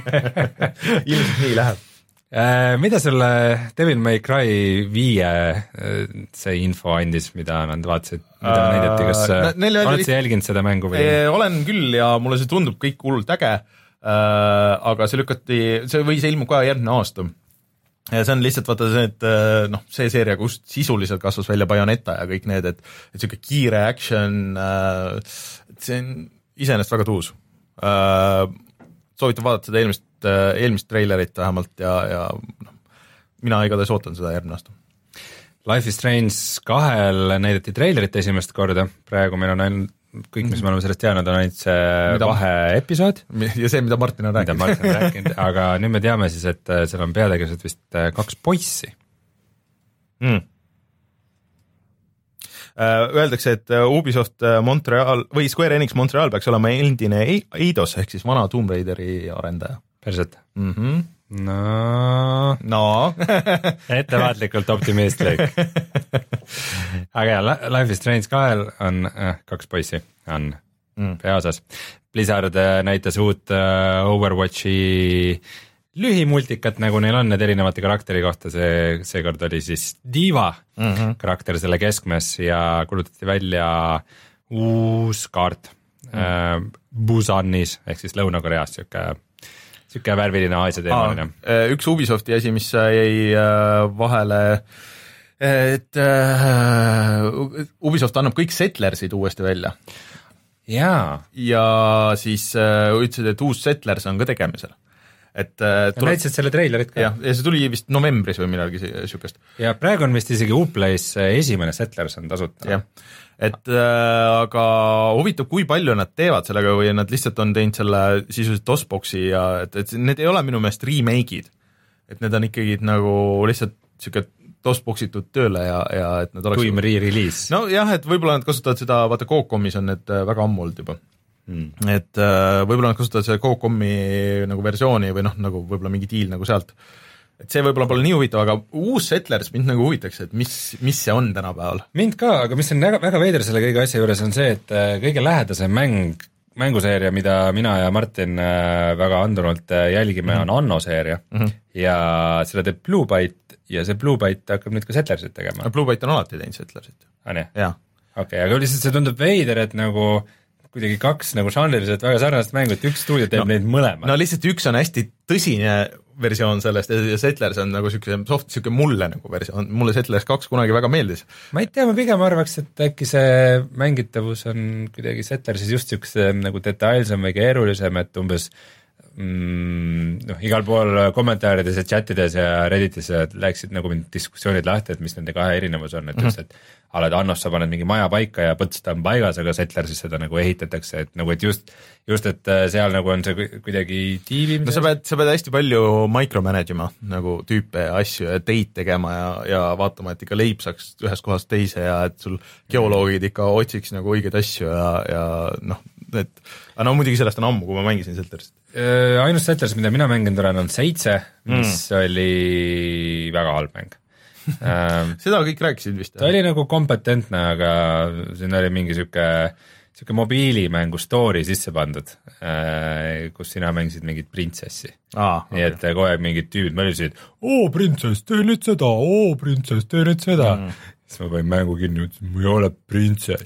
ilmselt nii läheb. Mida sulle Devil May Cry viie see info andis, mida nad vaatasid, mida uh, näidati, kas uh, oled sa jälginud seda mängu või? Olen küll ja mulle see tundub kõik hullult äge, uh, aga see lükati, see või see ilmub ka järgmine aasta. Ja see on lihtsalt vaata see, et noh, see seeria, kust sisuliselt kasvas välja Bayonetta ja kõik need, et, et siuke kiire action, uh, see on iseenesest väga tuus. Uh, soovitan vaadata seda eelmist, uh, eelmist treilerit vähemalt ja, ja no, mina igatahes ootan seda järgmine aasta. Life is Strange kahel näidati treilerit esimest korda, praegu meil on ainult kõik, mis me oleme sellest teadnud, on ainult see mida, vaheepisood. Ja see, mida Martin on rääkinud. Mida Martin on rääkinud, aga nüüd me teame siis, et seal on peategelased vist kaks poissi. Mm. Öeldakse, et Ubisoft Montreal või Square Enix Montreal peaks olema endine Eidos ehk siis vana Tomb Raideri arendaja. Päriselt? Mm-hmm. No, no. ettevaatlikult optimistlik. aga ja, Life is Strange kahel on äh, kaks poissi, on mm. peaosas. Blizzard näitas uut äh, Overwatchi lühimultikat, nagu neil on need erinevate karakteri kohta, see seekord oli siis Diva mm-hmm. karakter selle keskmes ja kulutati välja uus kaart mm. äh, Busanis ehk siis Lõuna-Koreas, siuke, siuke värviline Aasia teemaline. Üks Ubisofti asi, mis jäi vahele, et Ubisoft annab kõik Settlersid uuesti välja. Jaa. Ja siis ütlesid, et uus Settlers on ka tegemisel. Et tule... näitasid selle treilerit ka? Ja, ja see tuli vist novembris või midagi siukest. Ja praegu on vist isegi Uplay's esimene Settlers on tasuta. Ja. Et äh, aga huvitav, kui palju nad teevad sellega või nad lihtsalt on teinud selle sisuliselt DOS-boxi ja et, et need ei ole minu meelest remake'id. Et need on ikkagi nagu lihtsalt siuke DOS-boxitud tööle ja, ja et nad oleks... Kui re-release. No jah, et võib-olla nad kasutavad seda, vaata Coop-Comis on need väga ammult juba. Hmm. Et äh, võib-olla nad kasutavad selle Coop-Comi nagu versiooni või noh, nagu võib-olla mingi diil nagu sealt. Et see võib-olla pole nii huvitav, aga uus Settlers mind nagu huvitaks, et mis, mis see on tänapäeval. Mind ka, aga mis on väga, väga veider selle kõige asja juures on see, et kõige lähedasem mäng, mänguseeria, mida mina ja Martin väga andunult jälgime, mm-hmm. on Anno seeria mm-hmm. ja selle teeb Blue Byte ja see Blue Byte hakkab nüüd ka Settlersit tegema. Blue Byte on alati teinud Settlersit. On jah? Jaa. Okei okay,, aga lihtsalt see tundub veider, et nagu kuidagi kaks nagu žanriliselt väga sarnast mängu, et üks stuudio teeb no, neid mõlemad. No lihtsalt üks on hästi tõsine versioon sellest ja Settlers on nagu siuke soft, siuke mulle nagu versioon, mulle Settlers kaks kunagi väga meeldis. Ma ei tea, ma pigem arvaks, et äkki see mängitavus on kuidagi Settlersis just siukse nagu detailsem või keerulisem, et umbes mm, noh, igal pool kommentaarides ja chatides ja Redditis läksid nagu mind diskussioonid lahti, et mis nende kahe erinevus on, et mm -hmm. just, et alad Annos sa paned mingi maja paika ja põts ta on paigas, aga Settler siis seda nagu ehitatakse, et nagu, et just, just, et seal nagu on see kuidagi tiivim. no sa pead, sa pead hästi palju micromanage ima nagu tüüpe ja asju ja teid tegema ja, ja vaatama, et ikka leib saaks ühest kohast teise ja et sul geoloogid ikka otsiks nagu õigeid asju ja, ja noh, et aga no muidugi sellest on ammu, kui ma mängisin Settlerist. Ainus Settlers, mida mina mänginud olen, on seitse, mis mm. oli väga halb mäng seda kõik rääkisid vist? ta oli nagu kompetentne, aga siin oli mingi siuke, siuke mobiilimängu story sisse pandud, kus sina mängisid mingit printsessi ah,. nii et okay. kogu aeg mingid tüübid mõtlesid, oo printsess, tee nüüd seda, oo printsess, tee nüüd seda mm. siis ma panin mängu kinni, ütlesin, ma ei ole printsess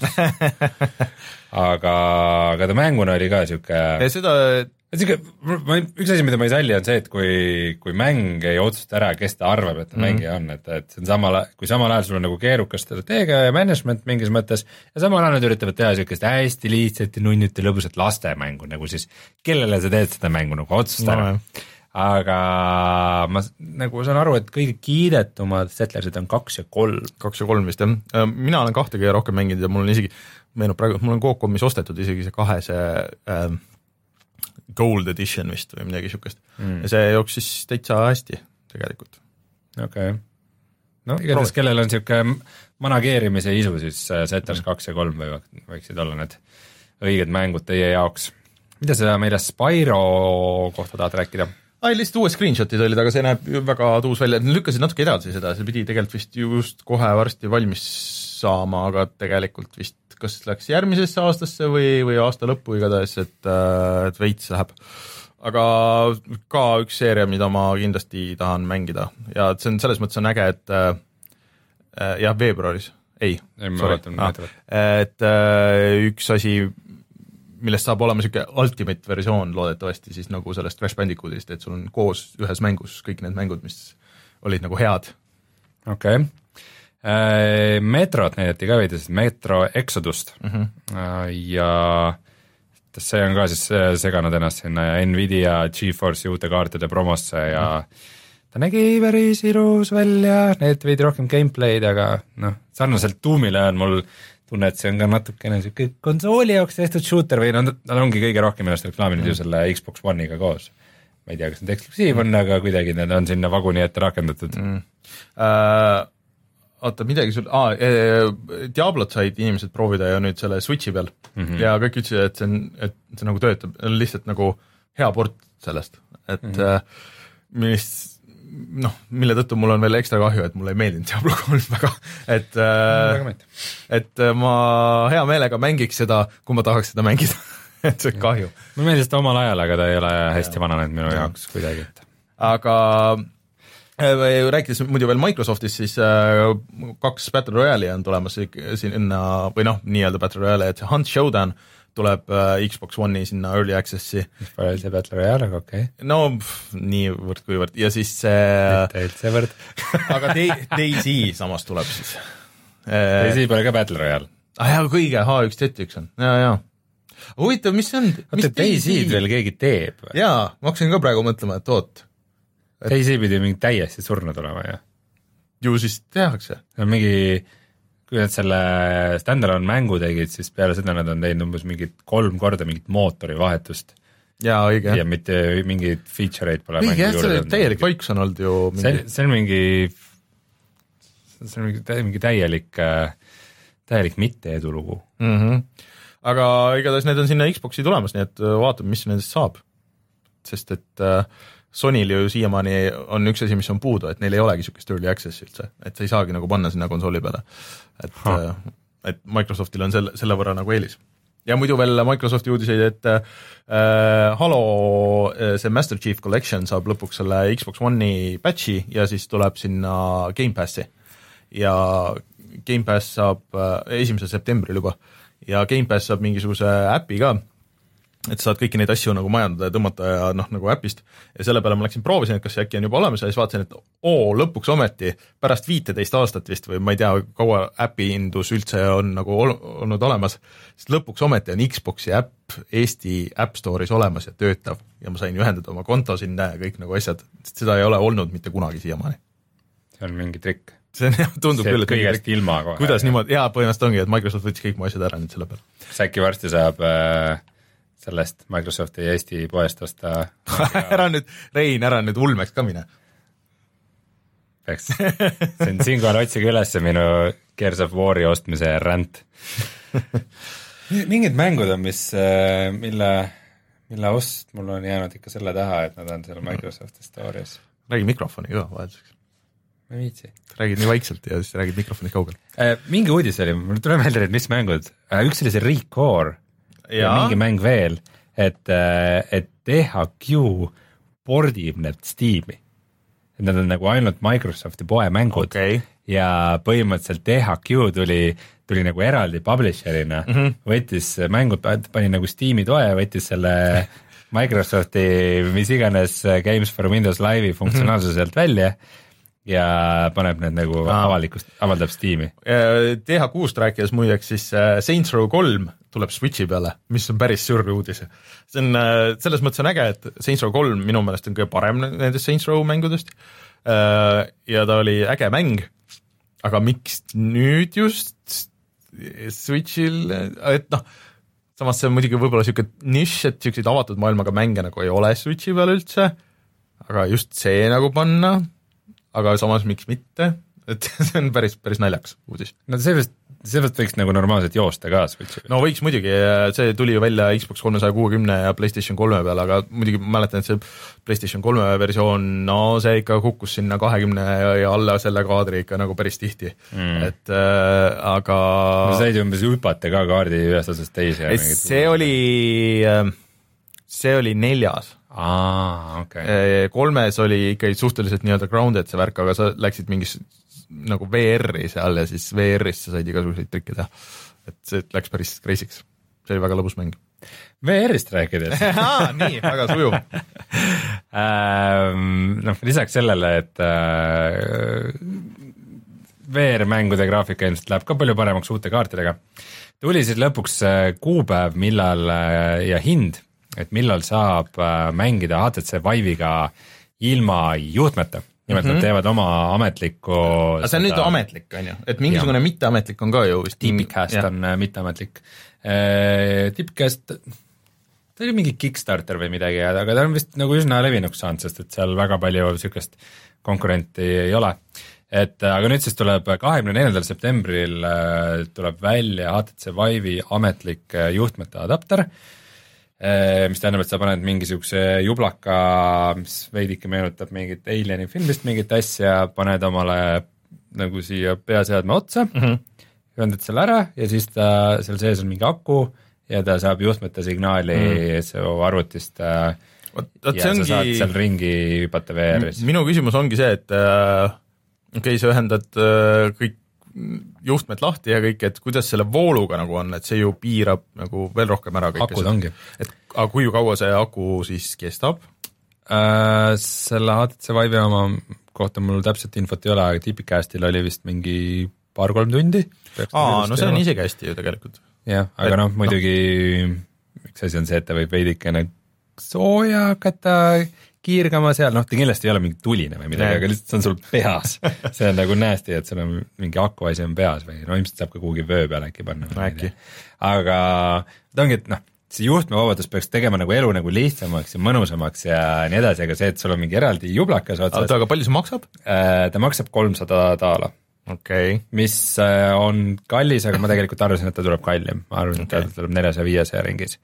aga, aga ta mänguna oli ka siuke ja seda Siuke, ma, üks asi, mida ma ei salli, on see, et kui, kui mäng ei otsusta ära, kes ta arvab, et ta mm. mängija on, et, et see on samal, kui samal ajal sul on nagu keerukas strateegia ja management mingis mõttes ja samal ajal nad üritavad teha siukest hästi lihtsat ja nunnit ja lõbusat lastemängu, nagu siis kellele sa teed seda mängu nagu otsusta ära no,. aga ma nagu saan aru, et kõige kiidetumad Settlersid on kaks ja kolm. kaks ja kolm vist jah, mina olen kahte kõige rohkem mänginud ja mul on isegi, meenub praegu, mul on Coop-Comis ostetud isegi see kahe see äh, Gold Edition vist või midagi siukest mm. ja see jooksis täitsa hästi tegelikult. Okei okay. No igatahes, kellel on siuke manageerimise isu, siis Settlers mm. kaks ja kolm võivad, võiksid olla need õiged mängud teie jaoks. Mida sa meile Spyro kohta tahad rääkida? Ai, lihtsalt uued screenshotid olid, aga see näeb väga tuus välja, et lükkasid natuke edasi seda, see pidi tegelikult vist just kohe varsti valmis saama, aga tegelikult vist kas läks järgmisesse aastasse või, või aasta lõppu igatahes, et, et veits läheb. Aga ka üks seeria, mida ma kindlasti tahan mängida ja see on selles mõttes on äge, et äh, jah, veebruaris, ei, ei vaatan, ah, et äh, üks asi, millest saab olema siuke ultimate versioon loodetavasti siis nagu sellest Crash Bandicootist, et sul on koos ühes mängus kõik need mängud, mis olid nagu head. Okei okay. Metrot näidati ka veidi, Metro Exodust mm -hmm. ja see on ka siis seganud ennast sinna Nvidia GeForce'i uute kaartide promosse ja mm -hmm. ta nägi päris ilus välja, need veidi rohkem gameplay'd, aga noh, sarnaselt Doomile on mul tunne, et see on ka natukene siuke konsooli jaoks tehtud shooter või no tal ongi kõige rohkem ennast reklaaminud mm -hmm. ju selle Xbox One'iga koos. Ma ei tea, kas need eksklusiiv on, aga kuidagi need on sinna vaguni ette rakendatud mm. uh... oota, midagi sul, aa, Diablot said inimesed proovida ja nüüd selle Switchi peal mm -hmm. ja kõik ütlesid, et see on, et see nagu töötab, on lihtsalt nagu hea port sellest, et mm -hmm. millist, noh, mille tõttu mul on veel ekstra kahju, et mulle ei meeldinud Diablo kolm väga, et mm, äh, et ma hea meelega mängiks seda, kui ma tahaks seda mängida et see on kahju. mulle meeldis ta omal ajal, aga ta ei ole hästi vananenud minu ja. jaoks kuidagi, et aga rääkides muidu veel Microsoftist, siis äh, kaks Battle Royale'i on tulemas sinna, või noh, nii-öelda Battle Royale, et see Hunt Showdown tuleb äh, Xbox One'i sinna Early Access'i. mis palju see Battle Royale, aga okei okay.. no pff, niivõrd kuivõrd ja siis see mitte üldse võrd aga DayZ samas tuleb siis. DayZ pole ka Battle Royale. ah jaa, kõige H üks Z üks on, jaa, jaa. huvitav, mis see on? oota, DayZ veel keegi teeb? jaa, ma hakkasin ka praegu mõtlema, et oot DayZ pidi mingi täiesti surnud olema ja ju siis tehakse. mingi, kui nad selle standalone mängu tegid, siis peale seda nad on teinud umbes mingit kolm korda mingit mootori vahetust. jaa, õige. ja mitte mingeid feature'id pole õige, jah, see oli täielik vaikus on olnud ju mingi... see, see on mingi see on mingi, mingi täielik täielik mitte edulugu mm. -hmm. aga igatahes need on sinna Xbox'i tulemas, nii et vaatame, mis nendest saab. Sest et äh, Sonyl ju siiamaani on üks asi, mis on puudu, et neil ei olegi niisugust early access'i üldse, et sa ei saagi nagu panna sinna konsooli peale. Et, et Microsoftil on selle, selle võrra nagu eelis. Ja muidu veel Microsofti uudiseid, et äh, Halo, see Master Chief Collection saab lõpuks selle Xbox One'i patchi ja siis tuleb sinna Game Passi. Ja Game Pass saab äh, esimesel septembril juba ja Game Pass saab mingisuguse äpi ka, et saad kõiki neid asju nagu majandada ja tõmmata ja noh, nagu äpist ja selle peale ma läksin proovisin, et kas see äkki on juba olemas ja siis vaatasin, et oo, lõpuks ometi pärast viiteist aastat vist või ma ei tea, kaua äpiindus üldse on nagu ol- olnud olemas, siis lõpuks ometi on Xboxi äpp Eesti App Store'is olemas ja töötav ja ma sain ühendada oma konto sinna ja kõik nagu asjad, sest seda ei ole olnud mitte kunagi siiamaani. See on mingi trikk. See on, tundub see küll, et kõigest ilma kohe. Kuidas niimoodi, jaa, põhimõtteliselt ongi, et Microsoft võttis kõik mu asjad ära nüüd selle peale. See äkki varsti saab äh, sellest Microsofti Eesti poest osta ära nüüd, Rein, ära nüüd ulmeks ka mine. Peaks. See on siinkohal otsige üles minu Gears of War'i ostmise rant. Mingid mängud on, mis, mille, mille ost mul on jäänud ikka selle taha, et nad on seal Microsofti Store'is. Räägi mikrofoni ka vahelduseks. Ma viitsi. Räägid nii vaikselt ja siis räägid mikrofonist kaugel. Mingi uudis oli, mul tuleb meelde, et mis mängud. Üks oli see Recore ja, ja mingi mäng veel, et, et T H Q pordib need Steam'i. Et nad on nagu ainult Microsofti poe mängud okay. Ja põhimõtteliselt T H Q tuli, tuli nagu eraldi publisherina, mm-hmm. võttis mängud, pani nagu Steam'i toe, võttis selle Microsofti mis iganes Games for Windows Live'i funktsionaalsuse sealt välja ja paneb need nagu ah. avalikust, avaldab Steam'i. T H Q-st rääkides muideks siis Saints Row kolm tuleb Switchi peale, mis on päris sürri uudis. See on, selles mõttes on äge, et Saints Row kolm minu meelest on kõige parem nendest Saints Row mängudest ja ta oli äge mäng, aga miks nüüd just Switchil, et noh, samas see on muidugi võib-olla siuke nišš, et siukseid avatud maailmaga mänge nagu ei ole Switchi peal üldse, aga just see nagu panna, aga samas miks mitte, et see on päris, päris naljakas uudis. No sellest, sellest võiks nagu normaalselt joosta ka Switchi. No võiks muidugi, see tuli ju välja Xbox kolmesaja kuuekümne ja PlayStation kolme peale, aga muidugi mäletan, et see PlayStation kolme versioon, no see ikka kukkus sinna kahekümne ja alla selle kaadri ikka nagu päris tihti, mm. et äh, aga no said ju umbes hüpata ka kaardi ühest osast teise. See oli, see oli neljas. Aa, okay. Kolmes oli ikkagi suhteliselt nii-öelda grounded see värk, aga sa läksid mingis nagu V R-i seal ja siis V R-ist sa said igasuguseid trikke teha. Et see läks päris crazy'ks. See oli väga lõbus mäng. V R-ist rääkides. Nii, väga sujuv. no, lisaks sellele, et V R-mängude graafika ilmselt läheb ka palju paremaks uute kaartidega. Tuli siis lõpuks kuupäev, millal ja hind, et millal saab mängida H T C Vive'iga ilma juhtmeta. Nimelt mm-hmm. nad teevad oma ametlikku... Aga see on nüüd ametlik, on ju? Et mingisugune ja. Mitteametlik on ka ju vist. Tipcast ja. On mitteametlik. E, Tipcast, ta oli mingi Kickstarter või midagi, aga ta on vist nagu üsna levinuks saanud, sest et seal väga palju sükest konkurenti ei ole. Et, aga nüüd siis tuleb kahekümne neljandal septembril tuleb välja H T C Vive'i ametlik juhtmeta adapter, mis tähendab, et sa paned mingisuguse jublaka, mis veidike meenutab mingit Alieni filmist mingit asja, paned omale nagu siia peaseadme otsa, mm-hmm. ühendad selle ära ja siis ta, seal sees on mingi aku ja ta saab juhtmeta signaali mm. su arvutist Võt, võt, ja ongi... sa saad seal ringi hüpata V R-is. Minu küsimus ongi see, et äh, okei, okay, sa ühendad äh, kõik juhtmed lahti ja kõik, et kuidas selle vooluga nagu on, et see ju piirab nagu veel rohkem ära kõik. Akud ongi. Et, aga kui kaua see aku siis kestab? Äh, selle H T C Vive oma kohta mul täpselt infot ei ole, aga Tipicastil oli vist mingi paar-kolm tundi. Aa, no see on isegi hästi ju tegelikult. Jah, aga et, noh, muidugi no. Üks asi on see, et ta võib veidikene sooja hakata kiirgama seal, noh, ta kindlasti ei ole mingi tuline või midagi, aga lihtsalt see on sul peas. See on nagu näesti, et sul on mingi aku asi on peas või no ilmselt saab ka kuhugi vöö peale äkki panna. Äkki. Aga ta ongi, et noh, see juhtmevabadus peaks tegema nagu elu nagu lihtsamaks ja mõnusamaks ja nii edasi, aga see, et sul on mingi eraldi jublakas otsas. Aga palju see maksab? Ta maksab kolmsada daala. Okay. Mis on kallis, aga ma tegelikult arvasin, et ta tuleb kallim. Ma arvasin, okay. et ta tuleb neljasada viisaja ringis.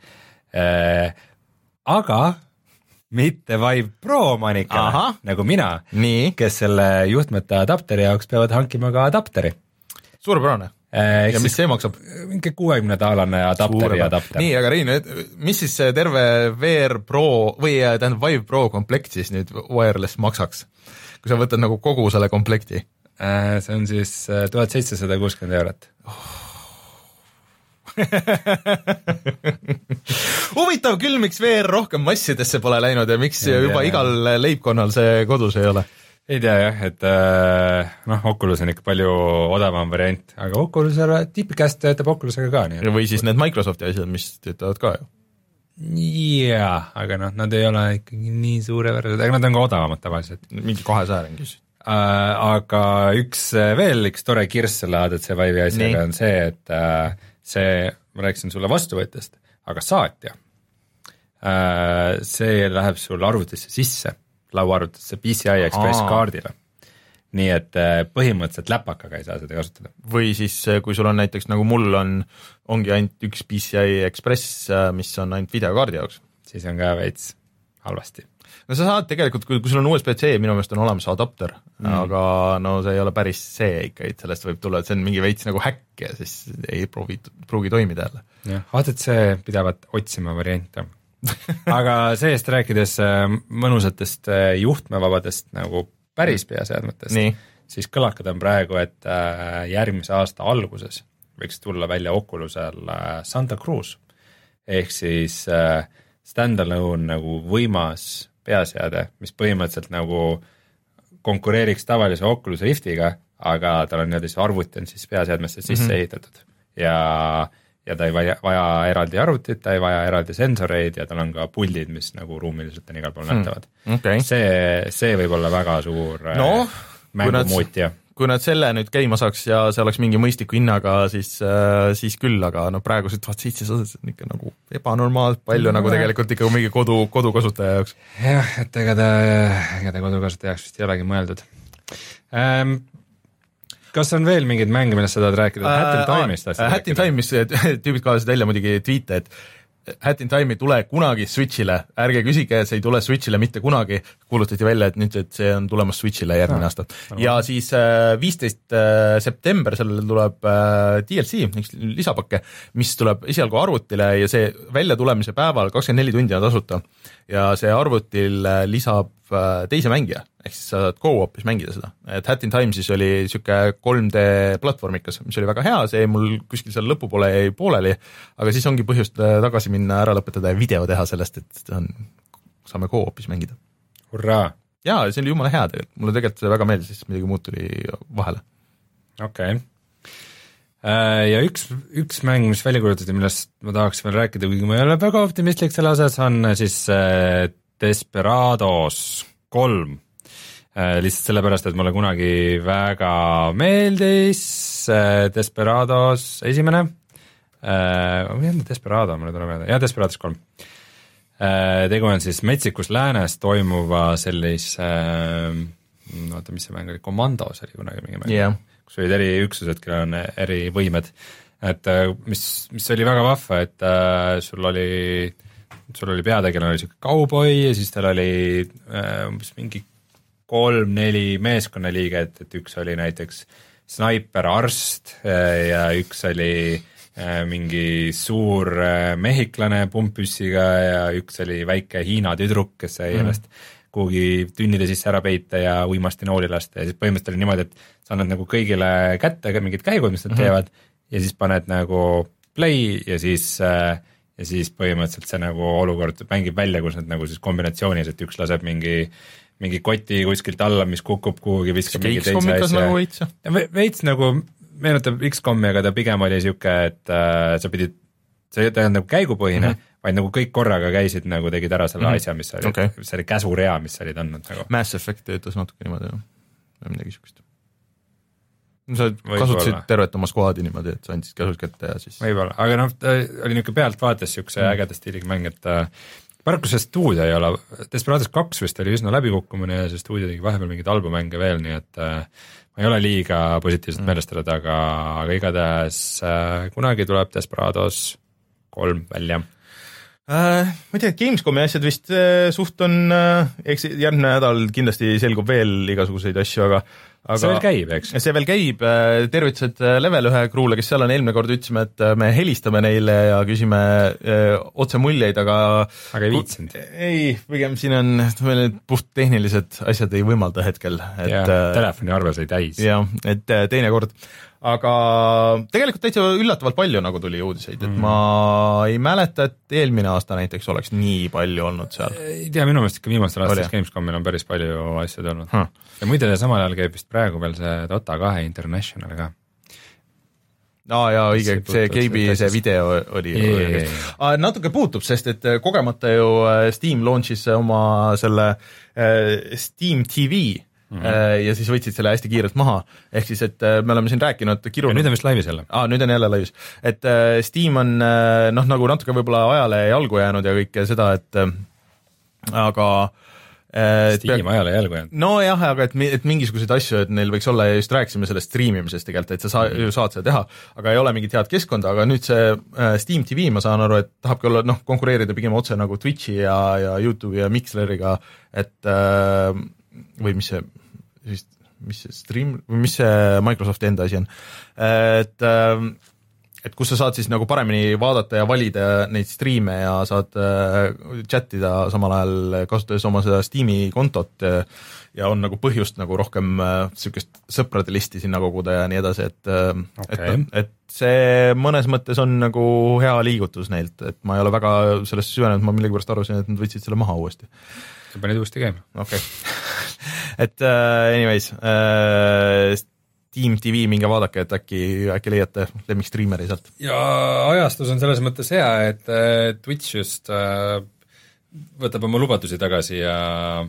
Aga mitte Vive Pro omanikele, nagu mina, nii. Kes selle juhtmeta adapteri jaoks peavad hankima ka adapteri. Suurepärane. Eh, ja mis see maksab? Mingi kuuekümne daalane adapteri adapter. Nii, aga Rein, mis siis terve V R Pro või tähendab Vive Pro komplekt siis nüüd wireless maksaks? Kui sa võtad nagu kogu selle komplekti? Eh, see on siis tuhat seitsesada kuuskümmend eurot. huvitav küll, miks V R rohkem massidesse pole läinud ja miks ja, juba ja, igal ja. leibkonnal see kodus ei ole. Ei tea jah, et noh, Oculus on ikka palju odavam variant, aga Oculus tippkäest töötab Oculusega ka. Nii. Või siis need Microsofti asjad, mis töötavad ka ju. Jaa, aga noh, nad ei ole ikkagi nii suure versus, aga nad on ka odavamad tavaliselt. Mingi kahesaja ringis. Uh, aga üks veel, üks tore kirss selle A D C Vive'i asjaga on see, et uh, see, ma rääkisin sulle vastuvõtjast, aga saatja, uh, see läheb sul arvutisse sisse, lauaarvutisse P C I Express Aa. kaardile. Nii et põhimõtteliselt läpakaga ei saa seda kasutada. Või siis, kui sul on näiteks, nagu mul on, ongi ainult üks P C I Express, mis on ainult videokaardi jaoks. Siis on ka veits halvasti. No sa saad tegelikult, kui, kui sul on U S B C, minu meelest on olemas adapter, mm. aga no see ei ole päris see ikka, et sellest võib tulla, et see on mingi veits nagu häkk ja siis ei pruugi, pruugi toimida jälle. Jah, A D C pidavat otsima variante. Aga seest rääkides mõnusatest juhtmevabadest nagu päris peaseadmetest, siis kõlakad on praegu, et järgmise aasta alguses võiks tulla välja Oculusel Santa Cruz, ehk siis stand-alone nagu võimas peaseade, mis põhimõtteliselt nagu konkureeriks tavalise Oculus Riftiga, aga tal on niimoodi see arvuti on siis peaseadmesse sisse mm-hmm. ehitatud ja, ja ta ei vaja, vaja eraldi arvutit, ta ei vaja eraldi sensoreid ja tal on ka puldid, mis nagu ruumiliselt on igal pool nähtavad. Mm, okay. See, see võib olla väga suur no, mängumuutja. Kui nad selle nüüd käima saaks ja see oleks mingi mõistliku hinnaga, siis, äh, siis küll, aga no praegu see tuhat seitsesada on ikka nagu ebanormaalselt palju no, nagu tegelikult ikka mingi kodu, kodukasutaja jaoks. Jah, et ega ta, ega ta kodukasutaja jaoks vist ei olegi mõeldud. Ähm, kas on veel mingeid mänge, millest sa tahad rääkida? Hat in Time'ist äh, Hat in Time, mis tüübid kaavasid välja muidugi tweete, et Hat in Time ei tule kunagi Switchile, ärge küsige, see ei tule Switchile mitte kunagi, kuulutati välja, et nüüd et see on tulemas Switchile järgmine aasta. Ja siis viisteist september sellele tuleb D L C, lisapakke, mis tuleb esialgu arvutile ja see välja tulemise päeval kakskümmend neli tundi on tasuta ja see arvutil lisab teise mängija, ehk siis sa saad co-op'is mängida seda. Et Hat in Time siis oli siuke kolm D platvormikas, mis oli väga hea, see mul kuskil seal lõpupoole jäi pooleli, aga siis ongi põhjust tagasi minna, ära lõpetada ja video teha sellest, et on, saame co-op'is mängida. Hurraa! Jaa, see oli jumala hea tegelikult, mulle tegelikult see väga meeldis, siis midagi muud tuli vahele. Okei. Okay. Ja üks, üks mäng, mis välja kuulutati, millest ma tahaks veel rääkida, kuigi ma ei ole väga optimistlik selle osas, on siis Desperados kolm. Lihtsalt sellepärast, et mulle kunagi väga meeldis Desperados esimene. Või on Desperado, mulle tuleb meelde. Ja, Desperados kolm. Tegu on siis metsikus läänes toimuva sellise, oota, mis see mäng oli, Commandos oli kunagi mingi mäng. Yeah. Kus olid eri üksused, kellel on eri võimed. Et mis, mis oli väga vahva, et sul oli sul oli peategelane oli siuke kauboi ja siis tal oli umbes äh, mingi kolm-neli meeskonnaliiget, et üks oli näiteks snaiper, arst äh, ja üks oli äh, mingi suur äh, mehiklane pumppüssiga ja üks oli väike Hiina tüdruk, kes sai mm. ennast kuhugi tünnide sisse ära peita ja uimasti nooli lasta ja siis põhimõtteliselt oli niimoodi, et sa annad nagu kõigile kätte mingid käigud, mis nad mm. teevad ja siis paned nagu play ja siis äh, ja siis põhimõtteliselt see nagu olukord mängib välja, kus nad nagu siis kombinatsioonis, et üks laseb mingi, mingi koti kuskilt alla, mis kukub kuhugi, viskab mingi teise asja. Nagu veits, veits nagu meenutab X COM-i, aga ta pigem oli siuke, et äh, sa pidid, see ei olnud nagu käigupõhine, mm-hmm. vaid nagu kõik korraga käisid, nagu tegid ära selle mm-hmm. asja, mis oli, okay. see oli käsurea, mis olid andnud. Nagu. Mass Effect töötas natuke niimoodi, või midagi siukest. Sa kasutasid tervet oma skuadi niimoodi, et sa andsid käsus kätte ja siis... Võib-olla, aga noh, oli niuke pealt vaates siukse mm. ägeda stiiliga mäng, et paraku see stuudio ei ole, Desperados kaks vist oli üsna läbikukkumine ja see stuudio tegi vahepeal mingid albumänge veel, nii et ma ei ole liiga positiivselt mm. meelestatud, aga, aga igatahes kunagi tuleb Desperados kolm välja. Äh, ma ei tea, Gamescomi asjad vist äh, suht on, äh, eks järgmine nädal kindlasti selgub veel igasuguseid asju, aga, aga see veel käib, eks? See veel käib, äh, tervitused äh, Level ühe kruule, kes seal on eelmine kord ütlesime, et äh, me helistame neile ja küsime äh, otse muljeid, aga aga ei viitsinud? Ei, pigem siin on meil puht tehnilised asjad ei võimalda hetkel. Et, ja, telefoni arve sai täis. Jah, et äh, teine kord. aga tegelikult täitsa üllatavalt palju nagu tuli uudiseid, et mm. ma ei mäleta, et eelmine aasta näiteks oleks nii palju olnud seal. Ei tea, minu meelest ikka viimastel aastas Gamescomil on päris palju asju tulnud huh. ja muide samal ajal käib vist praegu veel see Dota kahe International ka. Aa ah, jaa, õige, see Gabe'i see video oli ah, natuke puutub, sest et kogemata ju Steam launchis oma selle Steam T V Mm-hmm. ja siis võtsid selle hästi kiirelt maha, ehk siis, et me oleme siin rääkinud kirunud. Ja nüüd on vist laivis jälle. Aa, nüüd on jälle laivis. Et Steam on noh, nagu natuke võib-olla ajale jalgu jäänud ja kõike seda, et aga Steam pea... ajale jalgu jäänud. No jah, aga et, et mingisuguseid asju, et neil võiks olla ja just rääkisime sellest streamimisest tegelikult, et sa saa, mm-hmm. ju saad seda teha, aga ei ole mingit head keskkonda, aga nüüd see Steam T V, ma saan aru, et tahabki olla, noh, konkureerida pigem otse nagu Twitchi ja, ja YouTube'i ja Mixleriga, et või mis see siis, mis see stream, või mis see Microsofti enda asi on, et, et kus sa saad siis nagu paremini vaadata ja valida neid striime ja saad chattida samal ajal kasutades oma seda Steam'i kontot ja on nagu põhjust nagu rohkem niisugust sõprade listi sinna koguda ja nii edasi, et, okay. et, et see mõnes mõttes on nagu hea liigutus neilt, et ma ei ole väga sellest süvenenud, ma millegipärast arvasin, et nad võtsid selle maha uuesti. sa panid uuesti käima. okei okay. et uh, anyways uh, Steam T V, minge vaadake, et äkki, äkki leiate lemmik striimeri sealt. Ja ajastus on selles mõttes hea, et uh, Twitch just uh, võtab oma lubadusi tagasi ja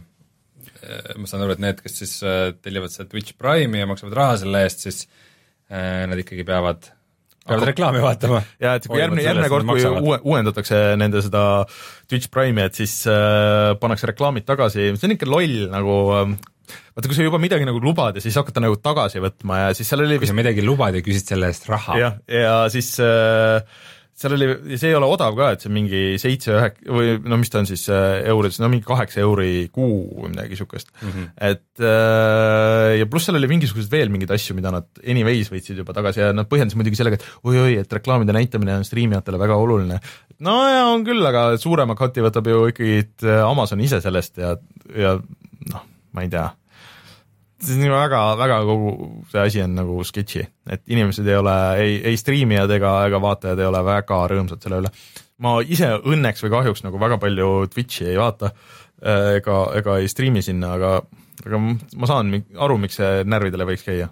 uh, ma saan aru, et need, kes siis uh, tellivad seal Twitch Prime'i ja maksavad raha selle eest, siis uh, nad ikkagi peavad peavad reklaami vaatama. Ja, et kui järgmine, järgmine kord, kui uue, uuendatakse nende seda Twitch Prime'i, et siis äh, pannakse reklaamid tagasi, see on ikka loll nagu äh, vaata, kui sa juba midagi nagu lubad ja siis hakata nagu tagasi võtma ja siis seal oli vist... Kui sa midagi lubad ja küsid selle eest raha. Ja, ja siis äh, seal oli, see ei ole odav ka, et see mingi seitse, ühek, või no mis ta on siis euris, no mingi kaheksa euri kuu või midagi niisugust mm-hmm. et äh, ja pluss seal oli mingisugused veel mingeid asju, mida nad anyways võitsid juba tagasi ja nad põhjendasid muidugi sellega, et oi-oi, et reklaamide näitamine on streamijatele väga oluline. No ja on küll, aga suurema kati võtab ju ikkagi Amazon ise sellest ja, ja noh, ma ei tea. See on väga, väga kogu see asi on nagu sketši, et inimesed ei ole, ei, ei streamijad ega, ega vaatajad ei ole väga rõõmsad selle üle. Ma ise õnneks või kahjuks nagu väga palju Twitchi ei vaata ega, ega ei streami sinna, aga, aga ma saan aru, miks see närvidele võiks käia.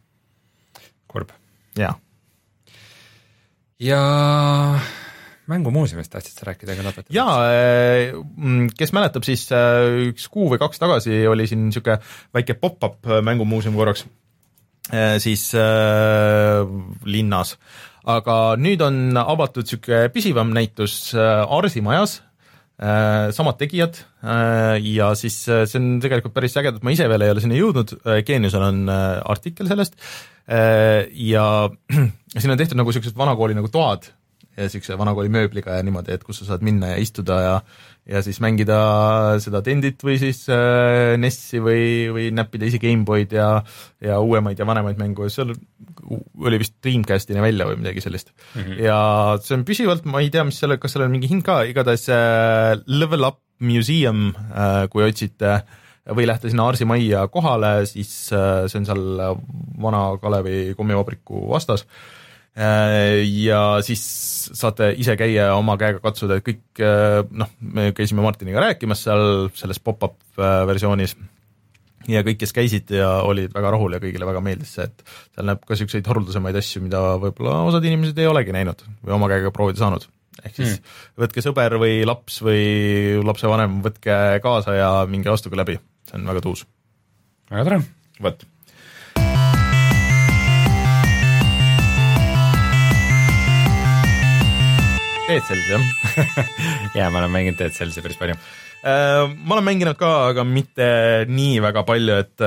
Kurb. Jaa. Ja mängumuuseumist tahtsid sa rääkida ka lõpetada? Jaa, kes mäletab, siis üks kuu või kaks tagasi oli siin niisugune väike pop-up mängumuuseum korraks siis äh, linnas, aga nüüd on avatud niisugune pisivam näitus Arsi majas, äh, samad tegijad äh, ja siis see on tegelikult päris äge, et ma ise veel ei ole sinna jõudnud, Geeniusel on artikkel sellest äh, ja siin on tehtud nagu niisugused vanakooli nagu toad ja niisuguse vanakooli mööbliga ja niimoodi, et kus sa saad minna ja istuda ja, ja siis mängida seda Tendit või siis äh, Nessi või, või näppida isi Gameboyd ja, ja uuemaid ja vanemaid mängu ja seal oli vist Dreamcastini välja või midagi sellist mm-hmm. ja see on püsivalt, ma ei tea, mis selle, kas seal on mingi hind ka, igatahes äh, Level Up Museum äh, kui otsite või lähte sinna Arsi majja kohale, siis äh, see on seal vana Kalevi kommivabriku vastas ja siis saate ise käia oma käega katsuda, et kõik, noh, me käisime Martiniga rääkimas seal selles pop-up versioonis ja kõik, kes käisid ja olid väga rahul ja kõigile väga meeldis see, et seal näeb ka niisuguseid haruldasemaid asju, mida võib-olla osad inimesed ei olegi näinud või oma käega proovida saanud. Ehk siis mm. võtke sõber või laps või lapsevanem, võtke kaasa ja minge astuge läbi, see on väga tuus. Väga tere! Võt. Dead Cells, jah? Jaa, ma olen mänginud Dead Cellsi päris palju. Ma olen mänginud ka, aga mitte nii väga palju, et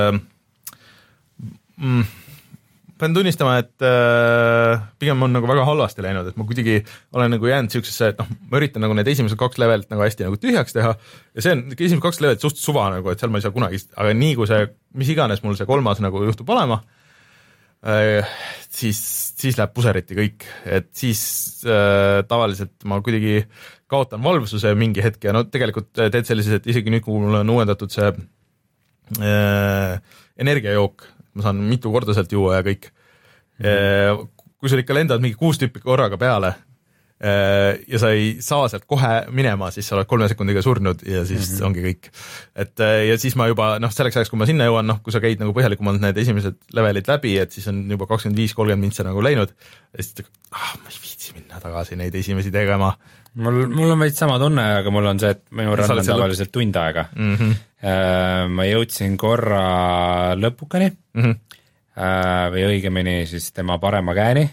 mm, pean tunnistama, et äh, pigem on nagu väga halvasti läinud, et ma kuidagi olen nagu jäänud siuksesse, et noh, ma üritan nagu need esimesed kaks levelit nagu hästi nagu tühjaks teha ja see on, esimesed kaks levelit suht suva nagu, et seal ma ei saa kunagi, aga nii kui see, mis iganes mul see kolmas nagu juhtub olema, äh, siis siis läheb puseriti kõik, et siis äh, tavaliselt ma kuidagi kaotan valvsuse mingi hetk ja no tegelikult teed sellises, et isegi nüüd, kui mul on uuendatud see äh, energiajook, ma saan mitu korda sealt juua ja kõik mm. kui sul ikka lendad mingi kuus tüüpi korraga peale ja sa ei saa sealt kohe minema, siis sa oled kolme sekundiga surnud ja siis mm-hmm. ongi kõik. Et ja siis ma juba, noh, selleks ajaks, kui ma sinna jõuan, noh, kui sa käid nagu põhjalikumalt need esimesed levelid läbi, et siis on juba kakskümmend viis kolmkümmend mintse nagu läinud ja siis ah, ma ei viitsi minna tagasi neid esimesi tegema. Mul, mul on veits sama tunne, aga mul on see, et minu run on tavaliselt lõp... tund aega. Mm-hmm. Ma jõudsin korra lõpukani mm-hmm. või õigemini siis tema parema käeni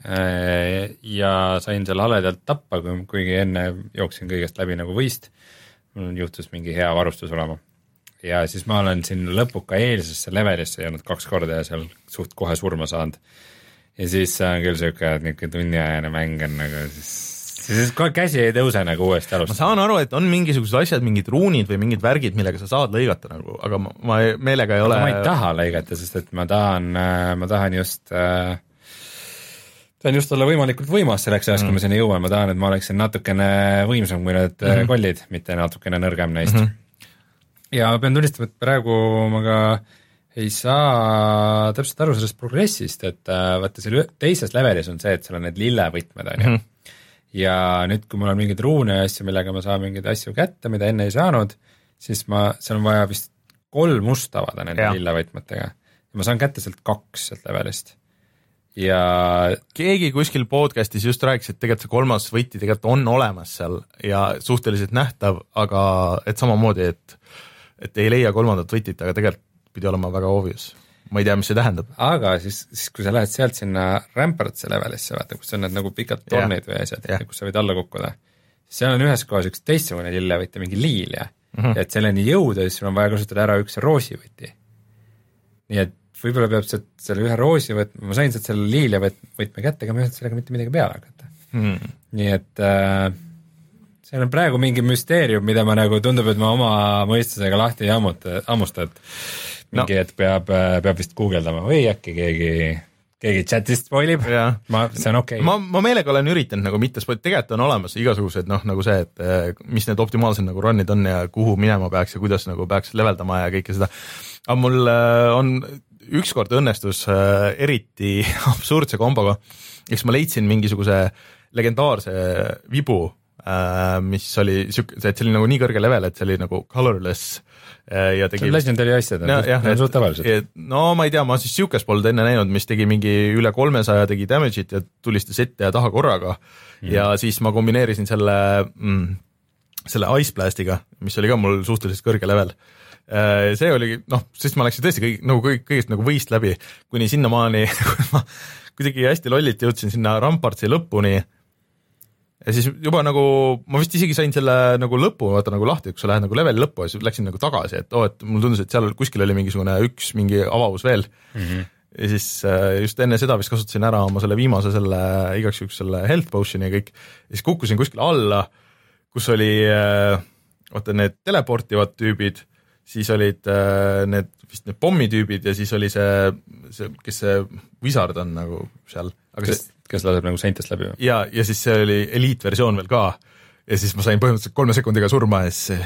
ja sain seal haledalt tappa, kuigi enne jooksin kõigest läbi nagu võist. Mul juhtus mingi hea varustus olema. Ja siis ma olen siin lõpuka eelsesse levelisse jäänud kaks korda ja seal suht kohe surma saanud. Ja siis on küll siuke, et niisugune tunniajane mäng on nagu siis, siis kohe käsi ei tõuse nagu uuesti alustada. Ma saan aru, et on mingisugused asjad, mingid ruunid või mingid värgid, millega sa saad lõigata nagu, aga ma, ma meelega ei ole... Ma ei taha lõigata, sest et ma tahan, ma tahan just... tahan just olla võimalikult võimas selleks ajast, mm. kui ma sinna jõuan, ma tahan, et ma oleksin natukene võimsam kui need mm-hmm. kollid, mitte natukene nõrgem neist. Mm-hmm. Ja ma pean tunnistama, et praegu ma ka ei saa täpselt aru sellest progressist, et vaata seal teises levelis on see, et seal on need lillevõtmed, on ju. Mm-hmm. Ja nüüd, kui mul on mingid ruune ja asju, millega ma saan mingeid asju kätte, mida enne ei saanud, siis ma, seal on vaja vist kolm must avada nende lillevõtmetega. Ja ma saan kätte sealt kaks sealt levelist. Ja keegi kuskil podcastis just rääkis, et tegelikult see kolmas võti tegelikult on olemas seal ja suhteliselt nähtav, aga et samamoodi, et, et ei leia kolmandat võtit, aga tegelikult pidi olema väga obvious. Ma ei tea, mis see tähendab. Aga siis, siis kui sa lähed sealt sinna Rampartsi levelisse, vaata, kus on need nagu pikad tornid või asjad, kus sa võid alla kukkuda, siis seal on ühes kohas üks teistsugune lillevõti, mingi liilja, mm-hmm. ja et selleni jõuda, siis sul on vaja kasutada ära üks roosivõti. Nii et võib-olla peab selle ühe roosi võtma, ma sain sealt selle liilja võtme kätte, aga ma ei olnud sellega mitte midagi peale hakata. Hmm. Nii et äh, see on praegu mingi müsteerium, mida ma nagu tundub, et ma oma mõistusega lahti ei ammuta, ammusta, et mingi no. et peab, peab vist guugeldama või äkki keegi, keegi chatist spoilib, ma, see on okei okay.. Ma, ma meelega olen üritanud nagu mitte spoilib, tegelikult on olemas igasugused, noh, nagu see, et mis need optimaalsed nagu run'id on ja kuhu minema peaks ja kuidas nagu peaks leveldama ja kõike seda. Aga mul on ükskord õnnestus äh, eriti absurdse komboga, eks ma leidsin mingisuguse legendaarse vibu, äh, mis oli siuke, et see oli nagu nii kõrge level, et see oli nagu colorless äh, ja tegi... see on legendary asjad, no, jah, on suht tavaliselt. No ma ei tea, ma siis siukest polnud enne näinud, mis tegi mingi üle kolmesaja tegi damage'it ja tulistas ette ja taha korraga mm. ja siis ma kombineerisin selle, mm, selle Ice Blastiga, mis oli ka mul suhteliselt kõrge level. See oli, noh, sest ma läksin tõesti kõik, nagu kõik, kõigest nagu võist läbi, kuni sinnamaani, kui ma kuidagi hästi lollit jõudsin sinna Rampartsi lõpuni ja siis juba nagu, ma vist isegi sain selle nagu lõpu, vaata nagu lahti, kui sa lähed nagu leveli lõppu ja siis läksin nagu tagasi, et oo, et mul tundus, et seal kuskil oli mingisugune üks mingi avavus veel mm-hmm. ja siis just enne seda vist kasutasin ära oma selle viimase selle, igaks üks selle health potion'i ja kõik, ja siis kukkusin kuskil alla, kus oli, vaata need teleportivad tüübid, siis olid äh, need, vist need pommitüübid ja siis oli see, see, kes see wizard on nagu seal. Aga kes, see, kes laseb nagu seintest läbi? Ja, ja siis see oli eliitversioon veel ka ja siis ma sain põhimõtteliselt kolme sekundiga surma ja siis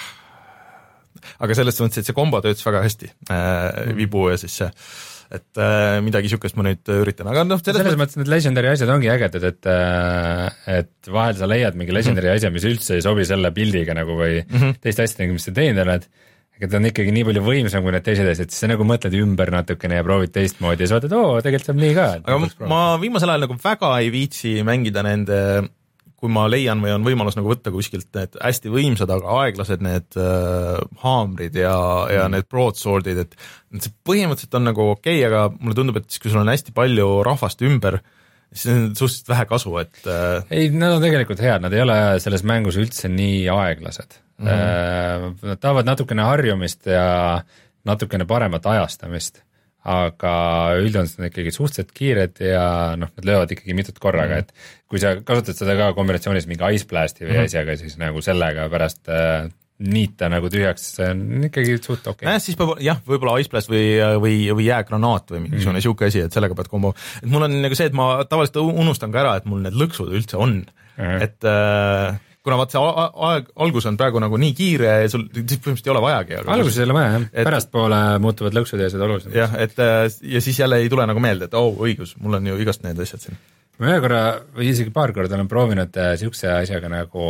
aga sellest mõttes, et see kombo töötas väga hästi äh, mm. vibu ja siis see et äh, midagi sükest ma nüüd üritan, aga noh selles, selles mõttes need legendary asjad ongi ägedad, et et vahel sa leiad mingi legendary mm-hmm. asja, mis üldse ei sobi selle pildiga nagu või mm-hmm. teiste asjadega, mis sa teinud oled, aga ta on ikkagi nii palju võimsam kui need teised asjad, siis sa nagu mõtled ümber natukene ja proovid teistmoodi ja sa vaatad, oo, tegelikult saab nii ka. Aga ma viimasel ajal nagu väga ei viitsi mängida nende, kui ma leian või on võimalus nagu võtta kuskilt need hästi võimsad, aga aeglased need äh, haamrid ja, ja mm. need broadswordid, et see põhimõtteliselt on nagu okei okay,, aga mulle tundub, et kui sul on hästi palju rahvast ümber, siis on suhteliselt vähe kasu, et äh... ei, nad on tegelikult head, nad ei ole selles mängus üldse nii aeglased. Mm-hmm. Nad tahavad natukene harjumist ja natukene paremat ajastamist, aga üldjoontes on ikkagi suhteliselt kiired ja noh, nad löövad ikkagi mitut korraga, mm-hmm. et kui sa kasutad seda ka kombinatsioonis mingi Ice Blasti või mm-hmm. asjaga, siis nagu sellega pärast äh, niita nagu tühjaks, see on ikkagi suht okei okay.. Äh, siis peab, jah, võib-olla Ice Blast või, või, või jäägranaat või mingisugune mm-hmm. siuke asi, et sellega pead kombo, et mul on nagu see, et ma tavaliselt unustan ka ära, et mul need lõksud üldse on, mm-hmm. et äh, kuna vaat see aeg, algus on praegu nagu nii kiire ja sul põhimõtteliselt ei ole vajagi. Alguses ei ole vaja, jah. Pärastpoole muutuvad lõksud ja seda olulisemaks. jah, et ja siis jälle ei tule nagu meelde, et oh, õigus, mul on ju igast need asjad siin. ma ühe korra või isegi paar korda olen proovinud siukse asjaga nagu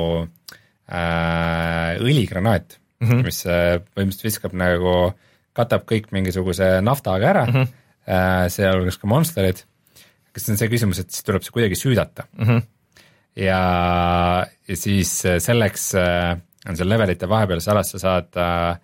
äh, õligranaat, mm -hmm. mis põhimõtteliselt viskab nagu, katab kõik mingisuguse naftaga ära, mm -hmm. äh, sealhulgas ka monsterid. kas on see küsimus, et siis tuleb see kuidagi süüdata. Mm -hmm. ja, ja siis selleks on seal levelite vahepeal salas, sa saad äh,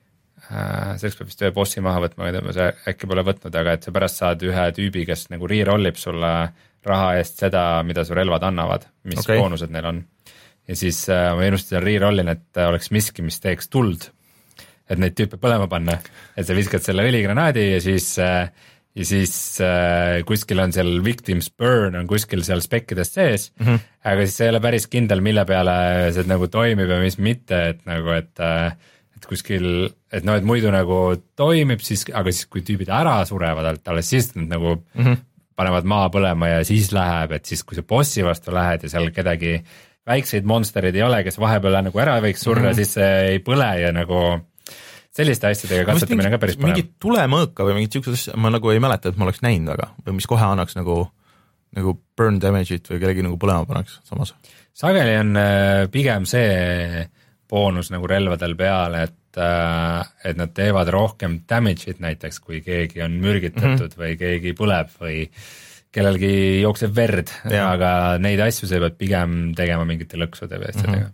selleks peab vist ühe bossi maha võtma, ma see äkki pole võtnud, aga et sa pärast saad ühe tüübi, kes nagu re-rollib sulle raha eest seda, mida su relvad annavad, mis okay. boonused neil on. Ja siis äh, ma inustasin re-rollin, et oleks miski, mis teeks tuld, et neid tüüpe põlema panna, et sa viskad selle õligranaadi ja siis äh, ja siis äh, kuskil on seal victims burn on kuskil seal spekkidest sees, mm -hmm. aga siis see ei ole päris kindel, mille peale see nagu toimib ja mis mitte, et nagu, et äh, et kuskil, et noh, et muidu nagu toimib siis, aga siis kui tüübid ära surevad alt, alles siis nad nagu mm -hmm. panevad maa põlema ja siis läheb, et siis kui sa bossi vastu lähed ja seal kedagi väikseid monsterid ei ole, kes vahepeal nagu ära võiks surra mm, -hmm. siis see ei põle ja nagu selliste asjadega katsetamine on ka päris põnev. Mingit tulemõõka või mingit siuksed asja, ma nagu ei mäleta, et ma oleks näinud väga, või mis kohe annaks nagu, nagu burn damage'it või kellegi nagu põlema paneks samas. Sageli on pigem see boonus nagu relvadel peale, et, et nad teevad rohkem damage'it näiteks, kui keegi on mürgitatud mm -hmm. või keegi põleb või kellelgi jookseb verd, aga neid asju sa pead pigem tegema mingite lõksude või asjadega mm. -hmm.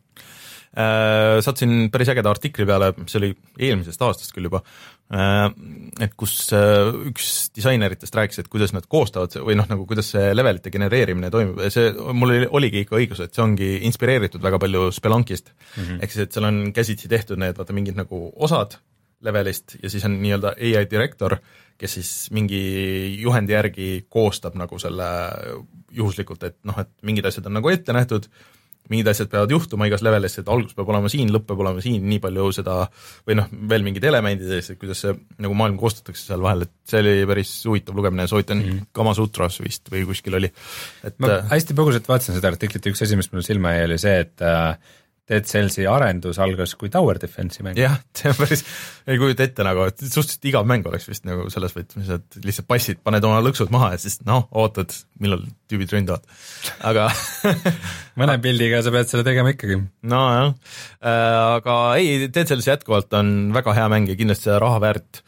Äh, satsin päris ägeda artikli peale, see oli eelmisest aastast küll juba, äh, et kus äh, üks disaineritest rääkis, et kuidas nad koostavad või noh, nagu kuidas see levelite genereerimine toimub ja see, mul oli, oligi ikka õigus, et see ongi inspireeritud väga palju Spelunkist mm -hmm. ehk siis, et seal on käsitsi tehtud need, vaata mingid nagu osad levelist ja siis on nii-öelda A I direktor, kes siis mingi juhendi järgi koostab nagu selle juhuslikult, et noh, et mingid asjad on nagu ette nähtud, mingid asjad peavad juhtuma igas levelis, et algus peab olema siin, lõpp peab olema siin, nii palju seda, või noh, veel mingid elemendid, et kuidas see nagu maailm koostatakse seal vahel, et see oli päris huvitav lugemine, soovitan mm. Kamasutras vist või kuskil oli. Et, ma hästi põgusalt vaatasin seda artiklit ja üks asi, mis mul silma jäi, oli see, et Dead Cellsi arendus algas kui Tower Defense'i mäng. jah, see on päris, ei kujuta ette nagu, et suhteliselt igav mäng oleks vist nagu selles võtmes, et lihtsalt passid, paned oma lõksud maha ja siis noh, ootad, millal tüübid ründavad. Aga mõne pildiga sa pead selle tegema ikkagi. no jah, aga ei, Dead Cells jätkuvalt on väga hea mäng ja kindlasti seda raha väärt.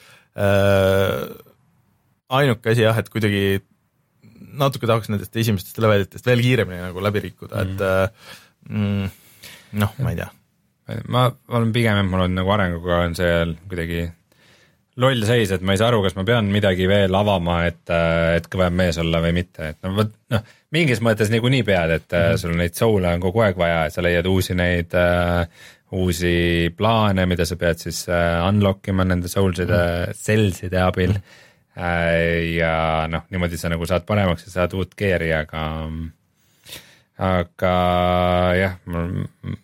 Ainuke asi jah, et kuidagi natuke tahaks nendest esimestest levelitest veel kiiremini nagu läbi rikkuda, mm. et mm, noh, ma ei tea. ma olen pigem, et mul on nagu arenguga on see kuidagi loll seis, et ma ei saa aru, kas ma pean midagi veel avama, et, et kõvem mees olla või mitte, et noh, võt, noh, mingis mõttes niikuinii pead, et mm -hmm. sul neid soule on kogu aeg vaja, et sa leiad uusi neid uh, uusi plaane, mida sa pead siis uh, unlock ima nende soulside mm -hmm. cellside abil mm -hmm. uh, ja noh, niimoodi sa nagu saad paremaks ja saad uut geari, aga aga jah, mul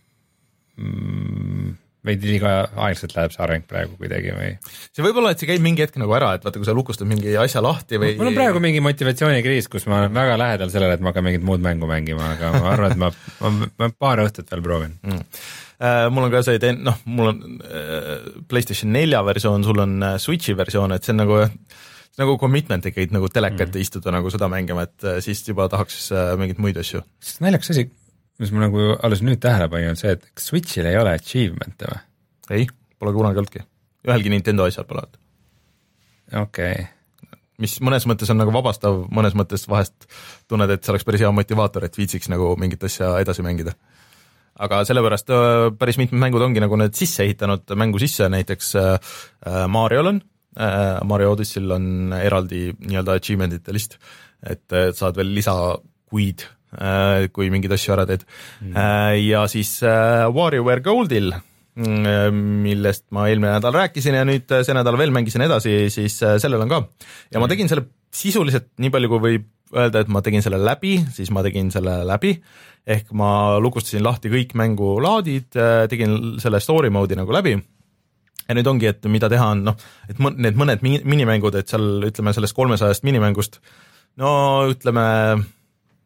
mm, veidi liiga aeglaselt läheb see areng praegu kuidagi või see võib olla, et see käib mingi hetk nagu ära, et vaata, kui sa lukustad mingi asja lahti või mul on praegu mingi motivatsioonikriis, kus ma olen väga lähedal sellele, et ma hakkan mingit muud mängu mängima, aga ma arvan, et ma, ma, ma paar õhtut veel proovin mm. uh, mul on ka see, noh, mul on uh, PlayStation nelja versioon, sul on uh, Switchi versioon, et see on nagu nagu commitment ikkagi nagu teleka ette mm. istuda nagu seda mängima, et siis juba tahaks uh, mingeid muid asju. sest naljakas asi, mis ma nagu alles nüüd tähele panin, on see, et kas Switchil ei ole achievement'e või? ei, pole kunagi olnudki. Ühelgi Nintendo asjal pole. okei okay. mis mõnes mõttes on nagu vabastav, mõnes mõttes vahest tunned, et see oleks päris hea motivaator, et viitsiks nagu mingit asja edasi mängida. Aga sellepärast uh, päris mitmed mängud ongi nagu need sisse ehitanud mängu sisse, näiteks uh, Mariol on, uh, Mario Odyssey'l on eraldi nii-öelda achievement'ite list, et, et saad veel lisakuid kui mingid asju ära teed mm. ja siis WarioWare Goldil, millest ma eelmine nädal rääkisin ja nüüd see nädal veel mängisin edasi, siis sellel on ka ja ma tegin selle sisuliselt nii palju, kui võib öelda, et ma tegin selle läbi, siis ma tegin selle läbi, ehk ma lukustasin lahti kõik mängulaadid, tegin selle story mode'i nagu läbi ja nüüd ongi, et mida teha on, noh, et need mõned minimängud, et seal ütleme sellest kolmesajast minimängust, no ütleme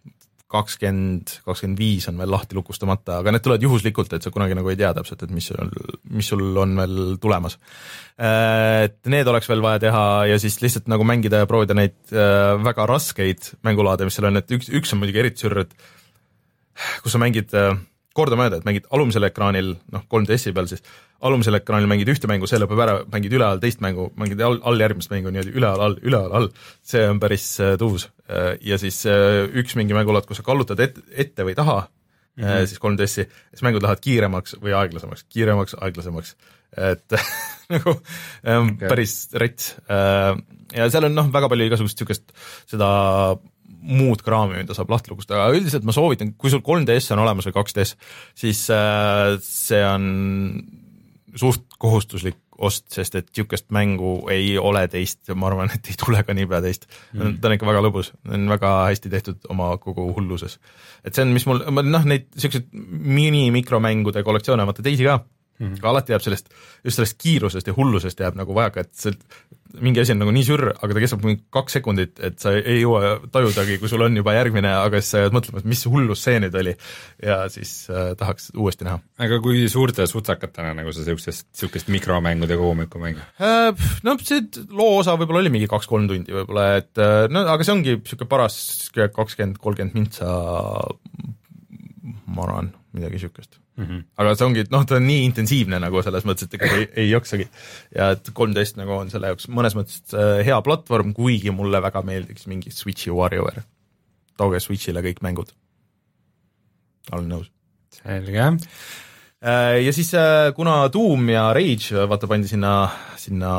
kakskümmend, kakskümmend viis on veel lahti lukustamata, aga need tulevad juhuslikult, et sa kunagi nagu ei tea täpselt, et mis sul, mis sul on veel tulemas. Et need oleks veel vaja teha ja siis lihtsalt nagu mängida ja proovida neid väga raskeid mängulaade, mis seal on, et üks, üks on muidugi eriti sürr, et kus sa mängid kordamööda, et mängid alumisel ekraanil, noh kolm D S-i peal siis, alumisel ekraanil mängid ühte mängu, see lõpeb ära, mängid üleal teist mängu, mängid all, all järgmist mängu niimoodi üleal, all, üleal, all, see on päris tuus. Ja siis üks mingi mängulaad, kus sa kallutad ette, ette või taha, mm-hmm. siis kolm D S-i, siis mängud lähevad kiiremaks või aeglasemaks, kiiremaks, aeglasemaks, et nagu okay. päris rets. Ja seal on noh, väga palju igasugust niisugust seda muud kraami, mida saab lahti lukustada, aga üldiselt ma soovitan, kui sul kolm D S on olemas või kaks D S, siis äh, see on suht kohustuslik ost, sest et niisugust mängu ei ole teist ja ma arvan, et ei tule ka niipea teist mm.. ta on ikka väga lõbus, on väga hästi tehtud oma kogu hulluses. Et see on, mis mul, noh, neid niisugused mini-mikromängude kollektsioone, vaata teisi ka, mm-hmm. aga alati jääb sellest, just sellest kiirusest ja hullusest jääb nagu vajaka, et see, mingi asi on nagu nii sürr, aga ta kestab mingi kaks sekundit, et sa ei jõua tajudagi, kui sul on juba järgmine, aga siis sa jääd mõtlema, et mis hullus see nüüd oli ja siis äh, tahaks uuesti näha. Aga kui suurte sutsakatena nagu sa siukest, siukest mikromängude kogumikku mängu? Äh, no see loo osa võib-olla oli mingi kaks-kolm tundi võib-olla, et no aga see ongi siuke paras kakskümmend kolmkümmend mintsa, ma arvan, midagi siukest. Mm-hmm. Aga see ongi, noh, ta on nii intensiivne nagu selles mõttes, et ega ei, ei joksagi ja et kolm D S nagu on selle jaoks mõnes mõttes hea platvorm, kuigi mulle väga meeldiks mingi Switchi WarioWare. Tooge Switchile kõik mängud. Olen nõus. Selge. Ja siis kuna Doom ja Rage vaata pandi sinna, sinna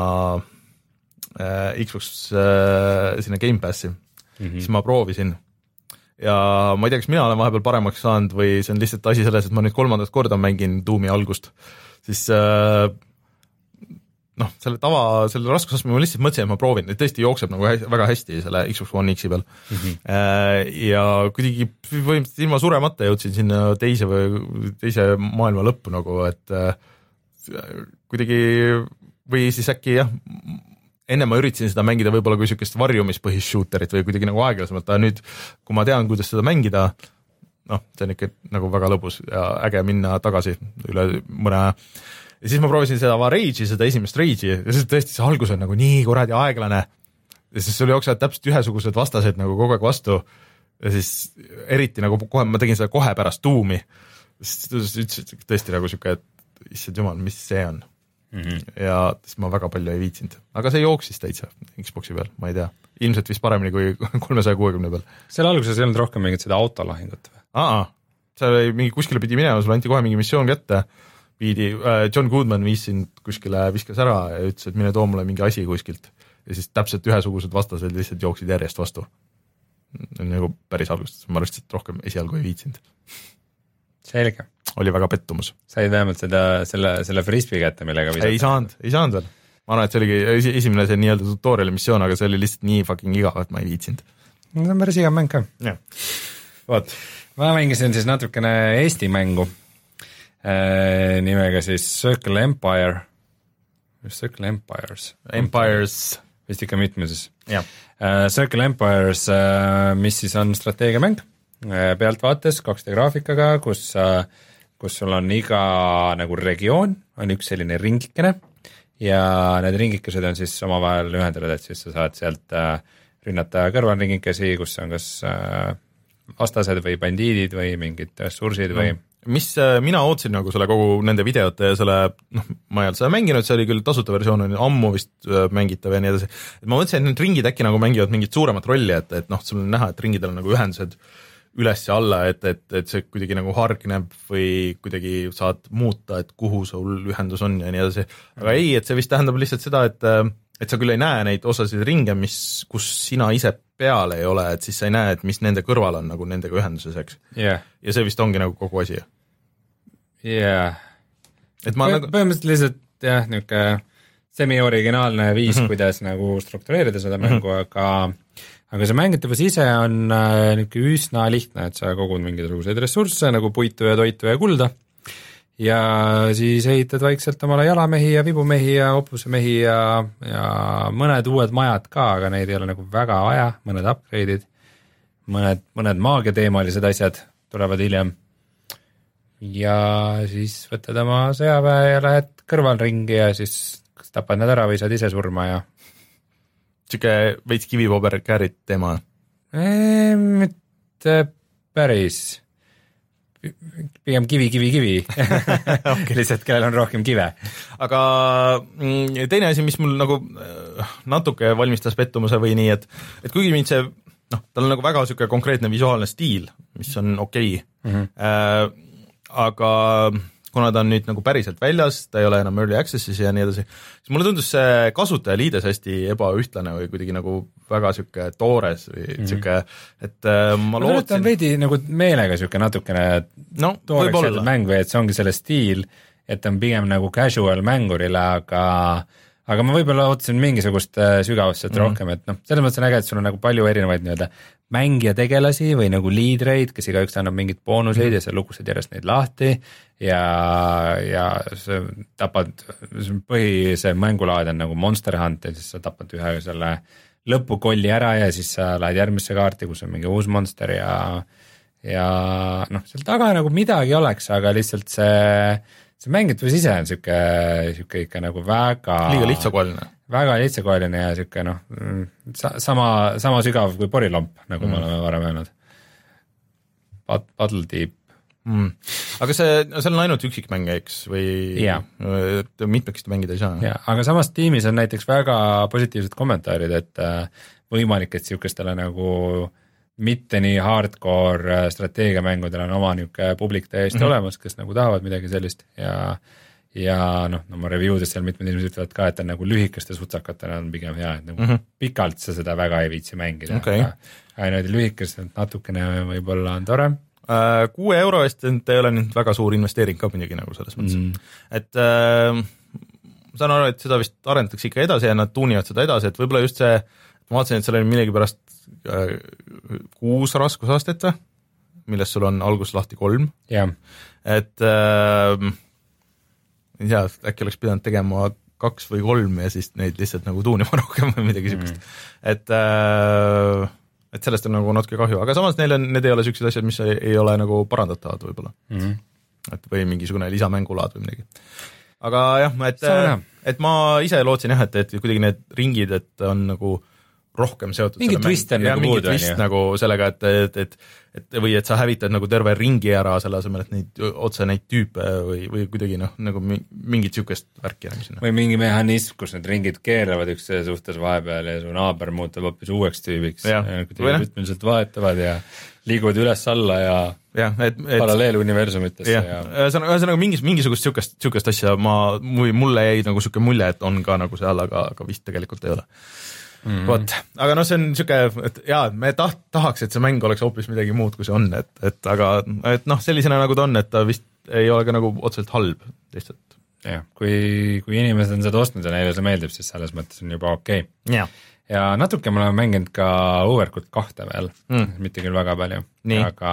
Xbox sinna Game Passi, mm-hmm. siis ma proovisin ja ma ei tea, kas mina olen vahepeal paremaks saanud või see on lihtsalt asi selles, et ma nüüd kolmandat korda mängin Doomi algust, siis äh, noh, selle tava, selle raskusastme ma lihtsalt mõtlesin, et ma proovin, et tõesti jookseb nagu hä- väga hästi selle Xbox One X-i peal mm-hmm. äh, ja kuidagi põhimõtteliselt ilma suremata jõudsin sinna teise või teise maailma lõppu nagu, et äh, kuidagi või siis äkki jah, enne ma üritasin seda mängida võib-olla kui niisugust varjumispõhist shooterit või kuidagi nagu aeglasemalt, aga nüüd, kui ma tean, kuidas seda mängida, noh, see on ikka nagu väga lõbus ja äge minna tagasi üle mõne ja siis ma proovisin seda Rage'i, seda esimest Rage'i ja siis tõesti see algus on nagu nii kuradi aeglane ja siis sul jooksevad täpselt ühesugused vastased nagu kogu aeg vastu ja siis eriti nagu kohe, ma tegin seda kohe pärast Doomi, siis ütlesin tõesti nagu niisugune, et issand jumal, mis see on. Mm-hmm. ja siis ma väga palju ei viitsinud, aga see jooksis täitsa Xboxi peal, ma ei tea, ilmselt vist paremini kui kolmesaja kuuekümne peal. Selle alguses ei olnud rohkem mingit seda autolahingut või? Aa, seal oli mingi kuskile pidi minema, sul anti kohe mingi missioon kätte, pidi, äh, John Goodman viis sind kuskile, viskas ära ja ütles, et mine too mulle mingi asi kuskilt ja siis täpselt ühesugused vastased lihtsalt jooksid järjest vastu. Nagu päris algustes, ma arvasin, et rohkem esialgu ei viitsinud. Selge. Oli väga pettumus. Said vähemalt seda, selle, selle frisbee kätte, millega visata? Ei saanud, ei saanud veel. Ma arvan, et see oligi esimene see nii-öelda tutoriali missioon, aga see oli lihtsalt nii fucking igav, et ma ei viitsinud. No see on päris igav mäng ka. Jah. Vaat. Ma mängisin siis natukene Eesti mängu äh, nimega siis Circle Empire. Circle Empires. Empires. Vist ikka mitmeses. Jah. Äh, Circle Empires, äh, mis siis on strateegiamäng. Pealtvaates kaks D graafikaga, kus, kus sul on iga nagu regioon, on üks selline ringikene ja need ringikesed on siis omavahel ühendatud, et siis sa saad sealt rünnata kõrvalringikesi, kus on kas vastased või bandiidid või mingid ressursid või no. Mis mina ootsin nagu selle kogu nende videote ja selle, noh, ma ei olnud seda mänginud, see oli küll tasuta versioon, on ammu vist mängitav ja nii edasi. Et ma mõtlesin, et need ringid äkki nagu mängivad mingit suuremat rolli, et, et noh, sul on näha, et ringidel on nagu ühendused üles ja alla, et, et, et see kuidagi nagu hargneb või kuidagi saad muuta, et kuhu sul ühendus on ja nii edasi. Aga ei, et see vist tähendab lihtsalt seda, et, et sa küll ei näe neid osasid ringe, mis, kus sina ise peal ei ole, et siis sa ei näe, et mis nende kõrval on nagu nendega ühenduses, eks. Yeah. Ja see vist ongi nagu kogu asi. Yeah. Et ma Põ- nagu... Põhimõtteliselt lihtsalt, jah, niisugune semi-originaalne viis, mm-hmm. kuidas nagu struktureerida seda mängu, mm-hmm. aga aga see mängitavus ise on äh, niisugune üsna lihtne, et sa kogud mingisuguseid ressursse nagu puitu ja toitu ja kulda ja siis ehitad vaikselt omale jalamehi ja vibumehi ja opusemehi ja, ja mõned uued majad ka, aga neid ei ole nagu väga vaja, mõned upgrade'id, mõned, mõned maagiateemalised asjad tulevad hiljem. Ja siis võtad oma sõjaväe ja lähed kõrvalringi ja siis kas tapad nad ära või saad ise surma ja siuke veits kivipaber käärid teema? Eee, mitte päris. Pigem kivi, kivi, kivi. Okay. Lihtsalt kellel on rohkem kive. Aga teine asi, mis mul nagu natuke valmistas pettumuse või nii, et, et kuigi mind see, noh, tal on nagu väga siuke konkreetne visuaalne stiil, mis on okei, okay. mm-hmm. äh, aga kuna ta on nüüd nagu päriselt väljas, ta ei ole enam early access'is ja nii edasi, siis mulle tundus see kasutajaliides hästi ebaühtlane või kuidagi nagu väga siuke toores või mm-hmm. siuke, et äh, ma lootsin... ta on veidi nagu meelega siuke natukene no, tooreks jälle mäng või et see ongi selle stiil, et on pigem nagu casual mängurile, aga aga ma võib-olla ootasin mingisugust sügavust sealt mm-hmm. rohkem, et noh, selles mõttes on äge, et sul on nagu palju erinevaid nii-öelda mängija tegelasi või nagu liidreid, kes igaüks annab mingid boonuseid mm-hmm. ja sa lukused järjest neid lahti ja, ja sa tapad, põhise mängulaad on nagu Monster Hunt ja siis sa tapad ühe selle lõpukolli ära ja siis sa lähed järgmisse kaarti, kus on mingi uus monster ja ja noh, seal taga nagu midagi oleks, aga lihtsalt see see mängitavus ise on siuke, siuke ikka nagu väga liiga lihtsakoeline. Väga lihtsakoeline ja siuke noh, sama, sama sügav kui porilomp, nagu mm. me oleme varem öelnud. Paddle Deep. Mm. Aga see, see on ainult üksikmänge, eks, või yeah. mitmekesti mängida ei saa? Ja, aga samas tiimis on näiteks väga positiivsed kommentaarid, et võimalik, et siukestele nagu mitte nii hardcore strateegiamängudel on oma niuke publik täiesti mm-hmm. olemas, kes nagu tahavad midagi sellist ja ja noh, no ma review'des seal mitmed inimesed ütlevad ka, et on nagu lühikeste sutsakatena on pigem hea, et nagu mm-hmm. pikalt sa seda väga ei viitsi mängida, okay. aga, aga nüüd lühikestelt natukene võib-olla on tore. Kuue euro eest ei ole nüüd väga suur investeering ka midagi nagu selles mõttes, mm. et äh, saan aru, et seda vist arendatakse ikka edasi ja nad tuunivad seda edasi, et võib-olla just see, ma vaatasin, et seal oli millegi pärast äh, kuus raskusastet, millest sul on algus lahti kolm, yeah. et äh, ei tea, äkki oleks pidanud tegema kaks või kolm ja siis neid lihtsalt nagu tuunima rohkem või midagi mm. sükest, et äh, et sellest on nagu natuke kahju, aga samas neil on, need ei ole süksid asjad, mis ei, ei ole nagu parandatavad võib-olla mm. et või mingisugune lisamängulaad või midagi. Aga jah, et, et ma ise lootsin jah, et, et kuidagi need ringid, et on nagu rohkem seotud mingi twist on nagu muud, twist nagu sellega, et, et, et, et või et sa hävitad nagu terve ringi ära selle asemel, et neid otse neid tüüpe või, või kuidagi noh, nagu mingit sükest värki enam sinna. Või mingi mehhanism, kus need ringid keeravad üksteise suhtes vahepeal ja su naaber muutub hoopis uueks tüübiks. Kuidagi rütmiliselt vahetavad ja liiguvad üles-alla ja, ja et, et, paralleeluniversumitesse. Ja, ja. Ühesõnaga mingis, mingisugust sükest, sükest asja ma, mulle jäi nagu süke mulje, et on ka nagu seal, aga, aga vist tegelikult ei ole. Mm-hmm. Vot, aga noh, see on siuke, et jaa, me taht, tahaks, et see mäng oleks hoopis midagi muud, kui see on, et, et aga et noh, sellisena nagu ta on, et ta vist ei ole ka nagu otseselt halb, lihtsalt. Jah, kui, kui inimesed on seda ostnud ja neile see meeldib, siis selles mõttes on juba okei. Okay. Ja. ja natuke me oleme mänginud ka Overcooked kahte veel, mm. mitte küll väga palju, aga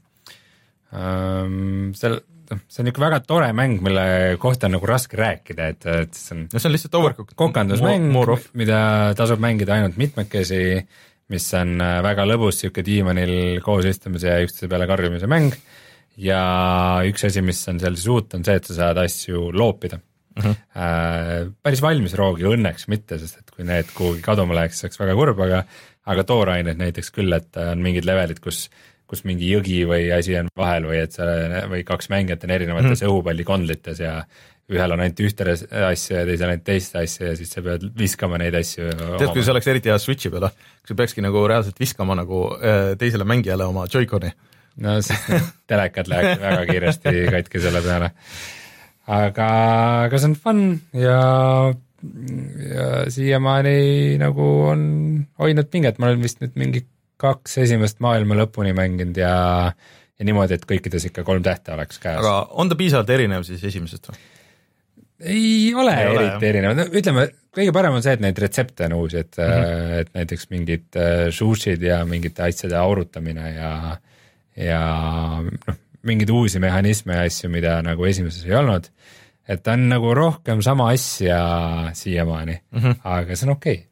ähm, seal see on ikka väga tore mäng, mille kohta on nagu raske rääkida, et, et see on, no see on lihtsalt Overcooked kokandusmäng, mida tasub mängida ainult mitmekesi, mis on väga lõbus siuke diivanil koos istumise ja üksteise peale karjumise mäng ja üks asi, mis on seal siis uut, on see, et sa saad asju loopida. Uh-huh. Äh, päris valmis roogi õnneks mitte, sest et kui need kuhugi kaduma läheks, see oleks väga kurb, aga, aga toorained näiteks küll, et on mingid levelid, kus kus mingi jõgi või asi on vahel või et see, või kaks mängijat on erinevates mm. õhupallikondlites ja ühel on ainult ühte asja ja teisel ainult teist asja ja siis sa pead viskama neid asju. Tead, kui see oleks eriti hea Switchi peale, kui sa peakski nagu reaalselt viskama nagu teisele mängijale oma Joy-Coni. No siis telekad läheks väga kiiresti katki selle peale. Aga, aga see on fun ja, ja siiamaani nagu on hoidnud pinget, ma olen vist nüüd mingi kaks esimest maailma lõpuni mänginud ja, ja niimoodi, et kõikides ikka kolm tähte oleks käes. Aga on ta piisavalt erinev siis esimesest või? Ei ole ei eriti ole, erinev. No, ütleme, kõige parem on see, et neid retsepte on uusi, et, mm-hmm. et näiteks mingid sushid ja mingite asjade aurutamine ja, ja noh, mingeid uusi mehhanisme ja asju, mida nagu esimeses ei olnud. Et ta on nagu rohkem sama asja siiamaani, mm-hmm. aga see on okei. Okay.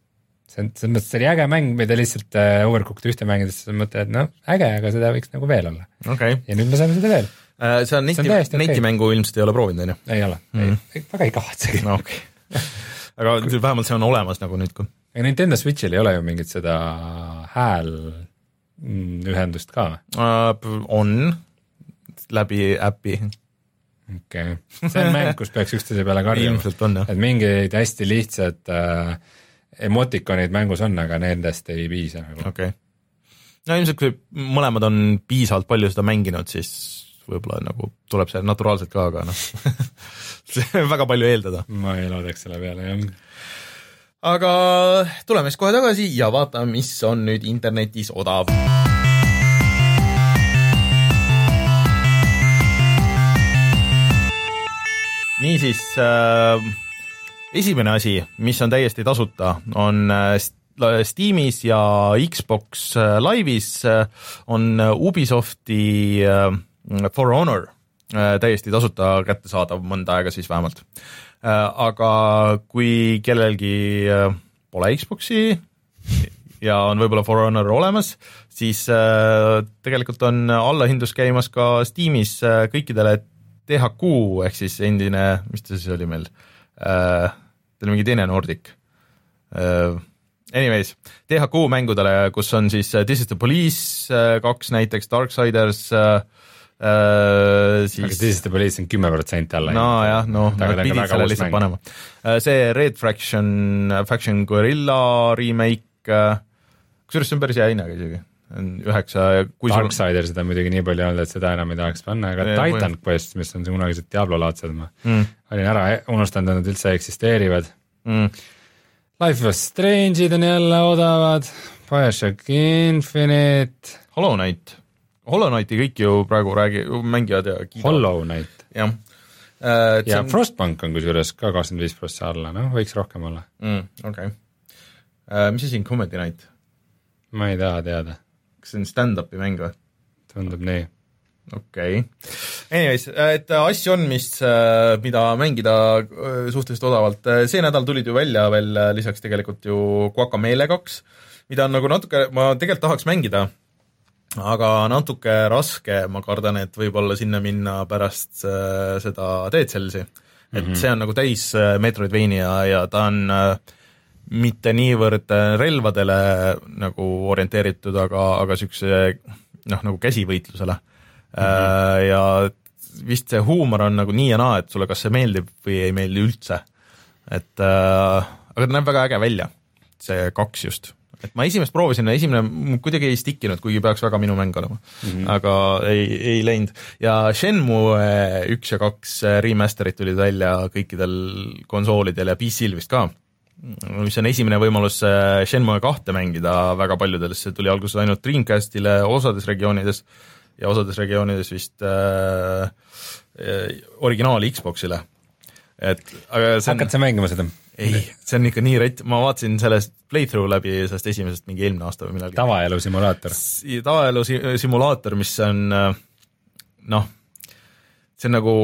see on, see oli äge mäng, mida lihtsalt uh, Overcooked ühte mängides mõtled, et noh, äge, aga seda võiks nagu veel olla okay. Ja nüüd me saame seda veel uh, see on neti, netimängu okay. Ilmselt ei ole proovinud, on ju? Ei ole mm., ei, väga ei kahatsegi no, okay. Aga vähemalt see on olemas nagu nüüd kui aga Nintendo Switchil ei ole ju mingit seda hääl ühendust ka uh, on läbi äpi okei okay., see on mäng, kus peaks üksteise peale karjuma et mingeid hästi lihtsad äh, emotikonid mängus on, aga nendest ei piisa nagu. okei okay. No ilmselt kui mõlemad on piisavalt palju seda mänginud, siis võib-olla nagu tuleb see naturaalselt ka, aga noh see on väga palju eeldada. Ma ei loodeks selle peale, jah. Aga tuleme siis kohe tagasi ja vaatame, mis on nüüd internetis odav. Niisiis, äh, esimene asi, mis on täiesti tasuta, on äh, Steamis ja Xbox Live'is äh, on Ubisofti äh, For Honor äh, täiesti tasuta kättesaadav mõnda aega siis vähemalt. Aga kui kellelgi pole Xboxi ja on võib-olla For Honor olemas, siis tegelikult on allahindlus käimas ka Steamis kõikidele T H Q ehk siis endine, mis ta siis oli meil, ta oli mingi teine Nordic. Anyways, T H Q mängudele, kus on siis This is the Police kaks näiteks, Darksiders, Uh, siis... aga This is the Police on kümme protsenti alla. No jah, no nad pidid selle lihtsalt panema. Uh, see Red Faction, Faction Guerrilla remake, uh, kusjuures see on päris hea hinnaga isegi. üheksa kui Darksiders seda muidugi nii palju olnud, et seda enam ei tahaks panna, aga ja, Titan või... Quest, mis on kunagised Diablo-laadsed, ma mm. olin ära unustanud, et nad üldse eksisteerivad. Mm. Life was Strange'id on jälle odavad, Bioshock Infinite, Hollow Knight. Hollow Knighti kõik ju praegu räägi, mängivad ja kiidavad. Hollow Knight. Jah. Uh, ja on... Frostpunk on kusjuures ka kakskümmend viis protsenti alla, no võiks rohkem olla. Mm, okay. uh, mis asi on Comedy Night? Ma ei taha teada. Kas see on stand-upi mäng või? Tundub nii. Okei. Okay. Anyways, et asju on, mis, mida mängida suhteliselt odavalt. See nädal tulid ju välja veel lisaks tegelikult ju Guacamelee kaks, mida on nagu natuke, ma tegelikult tahaks mängida, aga natuke raske, ma kardan, et võib-olla sinna minna pärast äh, seda Dead Cellsi. Et mm-hmm. see on nagu täis äh, Metroidvania ja ta on äh, mitte niivõrd relvadele nagu orienteeritud, aga, aga siukse noh, nagu käsivõitlusele. Mm-hmm. Äh, ja vist see huumor on nagu nii ja naa, et sulle kas see meeldib või ei meeldi üldse. Et, äh, aga ta näeb väga äge välja, see kaks just. Et ma esimest proovisin, esimene kuidagi ei stikkinud, kuigi peaks väga minu mäng olema, mm-hmm. aga ei, ei läinud. Ja Shenmue üks ja kaks remasterid tulid välja kõikidel konsoolidel ja P C-l vist ka, mis on esimene võimalus Shenmue kahte mängida väga paljudel, see tuli alguses ainult Dreamcastile osades regioonides ja osades regioonides vist äh, originaali Xboxile. Et, aga see on... Hakkad sa mängima seda? Ei, see on ikka nii rett, ma vaatasin sellest playthrough läbi sellest esimesest mingi eelmine aasta või millalgi. Tavaelu simulaator. Tavaelu simulaator, mis on noh, see on nagu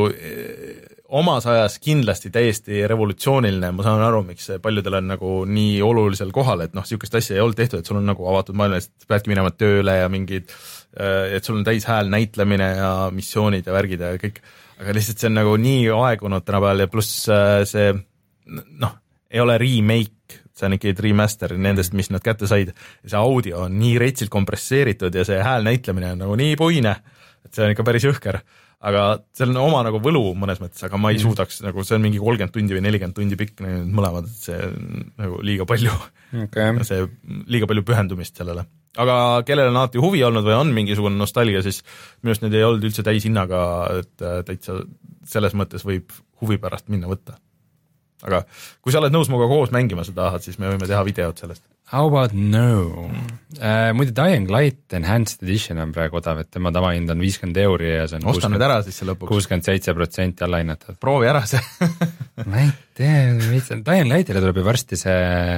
omas ajas kindlasti täiesti revolutsiooniline, ma saan aru, miks paljudel on nagu nii olulisel kohal, et noh, niisugust asja ei olnud tehtud, et sul on nagu avatud maailm, et peadki minema tööle ja mingid, et sul on täis hääl näitlemine ja missioonid ja värgid ja kõik, aga lihtsalt see on nagu nii aegunud tänapäeval ja pluss see noh, ei ole remake, see on ikkagi remaster nendest, mis nad kätte said. See audio on nii retsilt kompresseeritud ja see hääl näitlemine on nagu nii puine, et see on ikka päris jõhker. Aga see on oma nagu võlu mõnes mõttes, aga ma ei suudaks, nagu see on mingi kolmkümmend tundi või nelikümmend tundi pikk mõlemad, et see on nagu liiga palju. Okay. See liiga palju pühendumist sellele. Aga kellel on alati huvi olnud või on mingisugune nostalgia, siis minust need ei olnud üldse täis hinnaga, et täitsa selles mõttes võib huvi pärast minna võtta. Aga kui sa oled nõus muga koos mängima seda tahad, siis me võime teha videot sellest. How about no? Uh, muide Dying Light Enhanced Edition on praegu odav, et tema tavahind on viiskümmend euri ja see on Osta nüüd ära siis see lõpuks. kuuskümmend seitse protsenti alla hinnatud. Proovi ära see. ma ei tea, Dying Lightile tuleb ju varsti see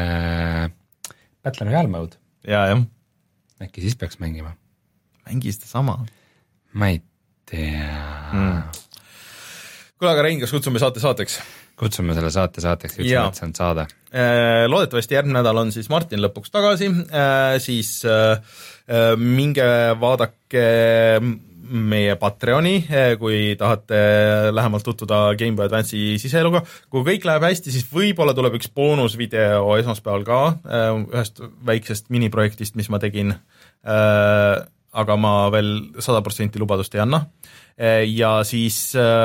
Battle Royale mode. Ja, jah. Äkki siis peaks mängima? Mängi seda sama. Ma ei tea... Hmm. kuule, aga Rein, kas kutsume saate saateks? Kutsume selle saate saateks, üldse et see on saade. Loodetavasti järgmine nädal on siis Martin lõpuks tagasi, siis minge vaadake meie Patreoni, kui tahate lähemalt tutvuda Game Boy Advance'i siseeluga. Kui kõik läheb hästi, siis võib-olla tuleb üks boonusvideo esmaspäeval ka ühest väiksest miniprojektist, mis ma tegin, aga ma veel sada protsenti lubadust ei anna. Ja siis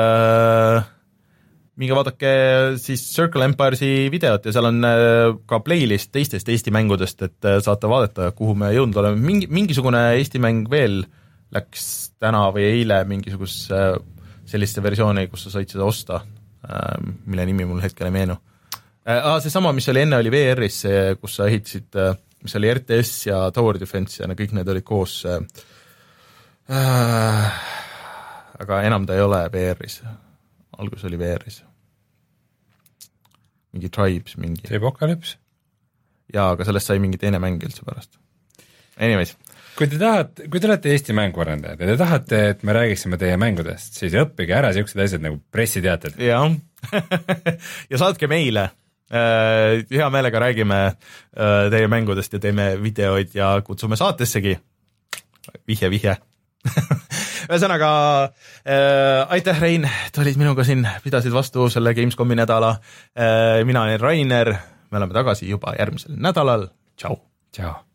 minge vaadake siis Circle Empires'i videot ja seal on ka playlist teistest Eesti mängudest, et saate vaadata, kuhu me jõudnud oleme. Mingi, mingisugune Eesti mäng veel läks täna või eile mingisus selliste versiooni, kus sa said seda osta, mille nimi mul hetkel ei meenu. Ah, see sama, mis oli enne, oli V R-is, kus sa ehitasid, mis oli R T S ja Tower Defense ja kõik need olid koos. Aga enam ta ei ole V R-is. Algus oli V R-is. Mingi Tribes, mingi. See Apocalypse? Jaa, aga sellest sai mingi teine mäng üldse pärast. Anyways. Kui te tahate, kui te olete Eesti mänguarendajad ja te tahate, et me räägiksime teie mängudest, siis õppige ära siuksed asjad nagu pressiteated. Jah. Ja saatke meile. Hea meelega räägime teie mängudest ja teeme videoid ja kutsume saatessegi. Vihje, vihje. Ühesõnaga, aitäh, Rein, et olid minuga siin, pidasid vastu selle Gamescomi nädala. Mina olen Rainer, me oleme tagasi juba järgmisel nädalal. Tšau. Tšau.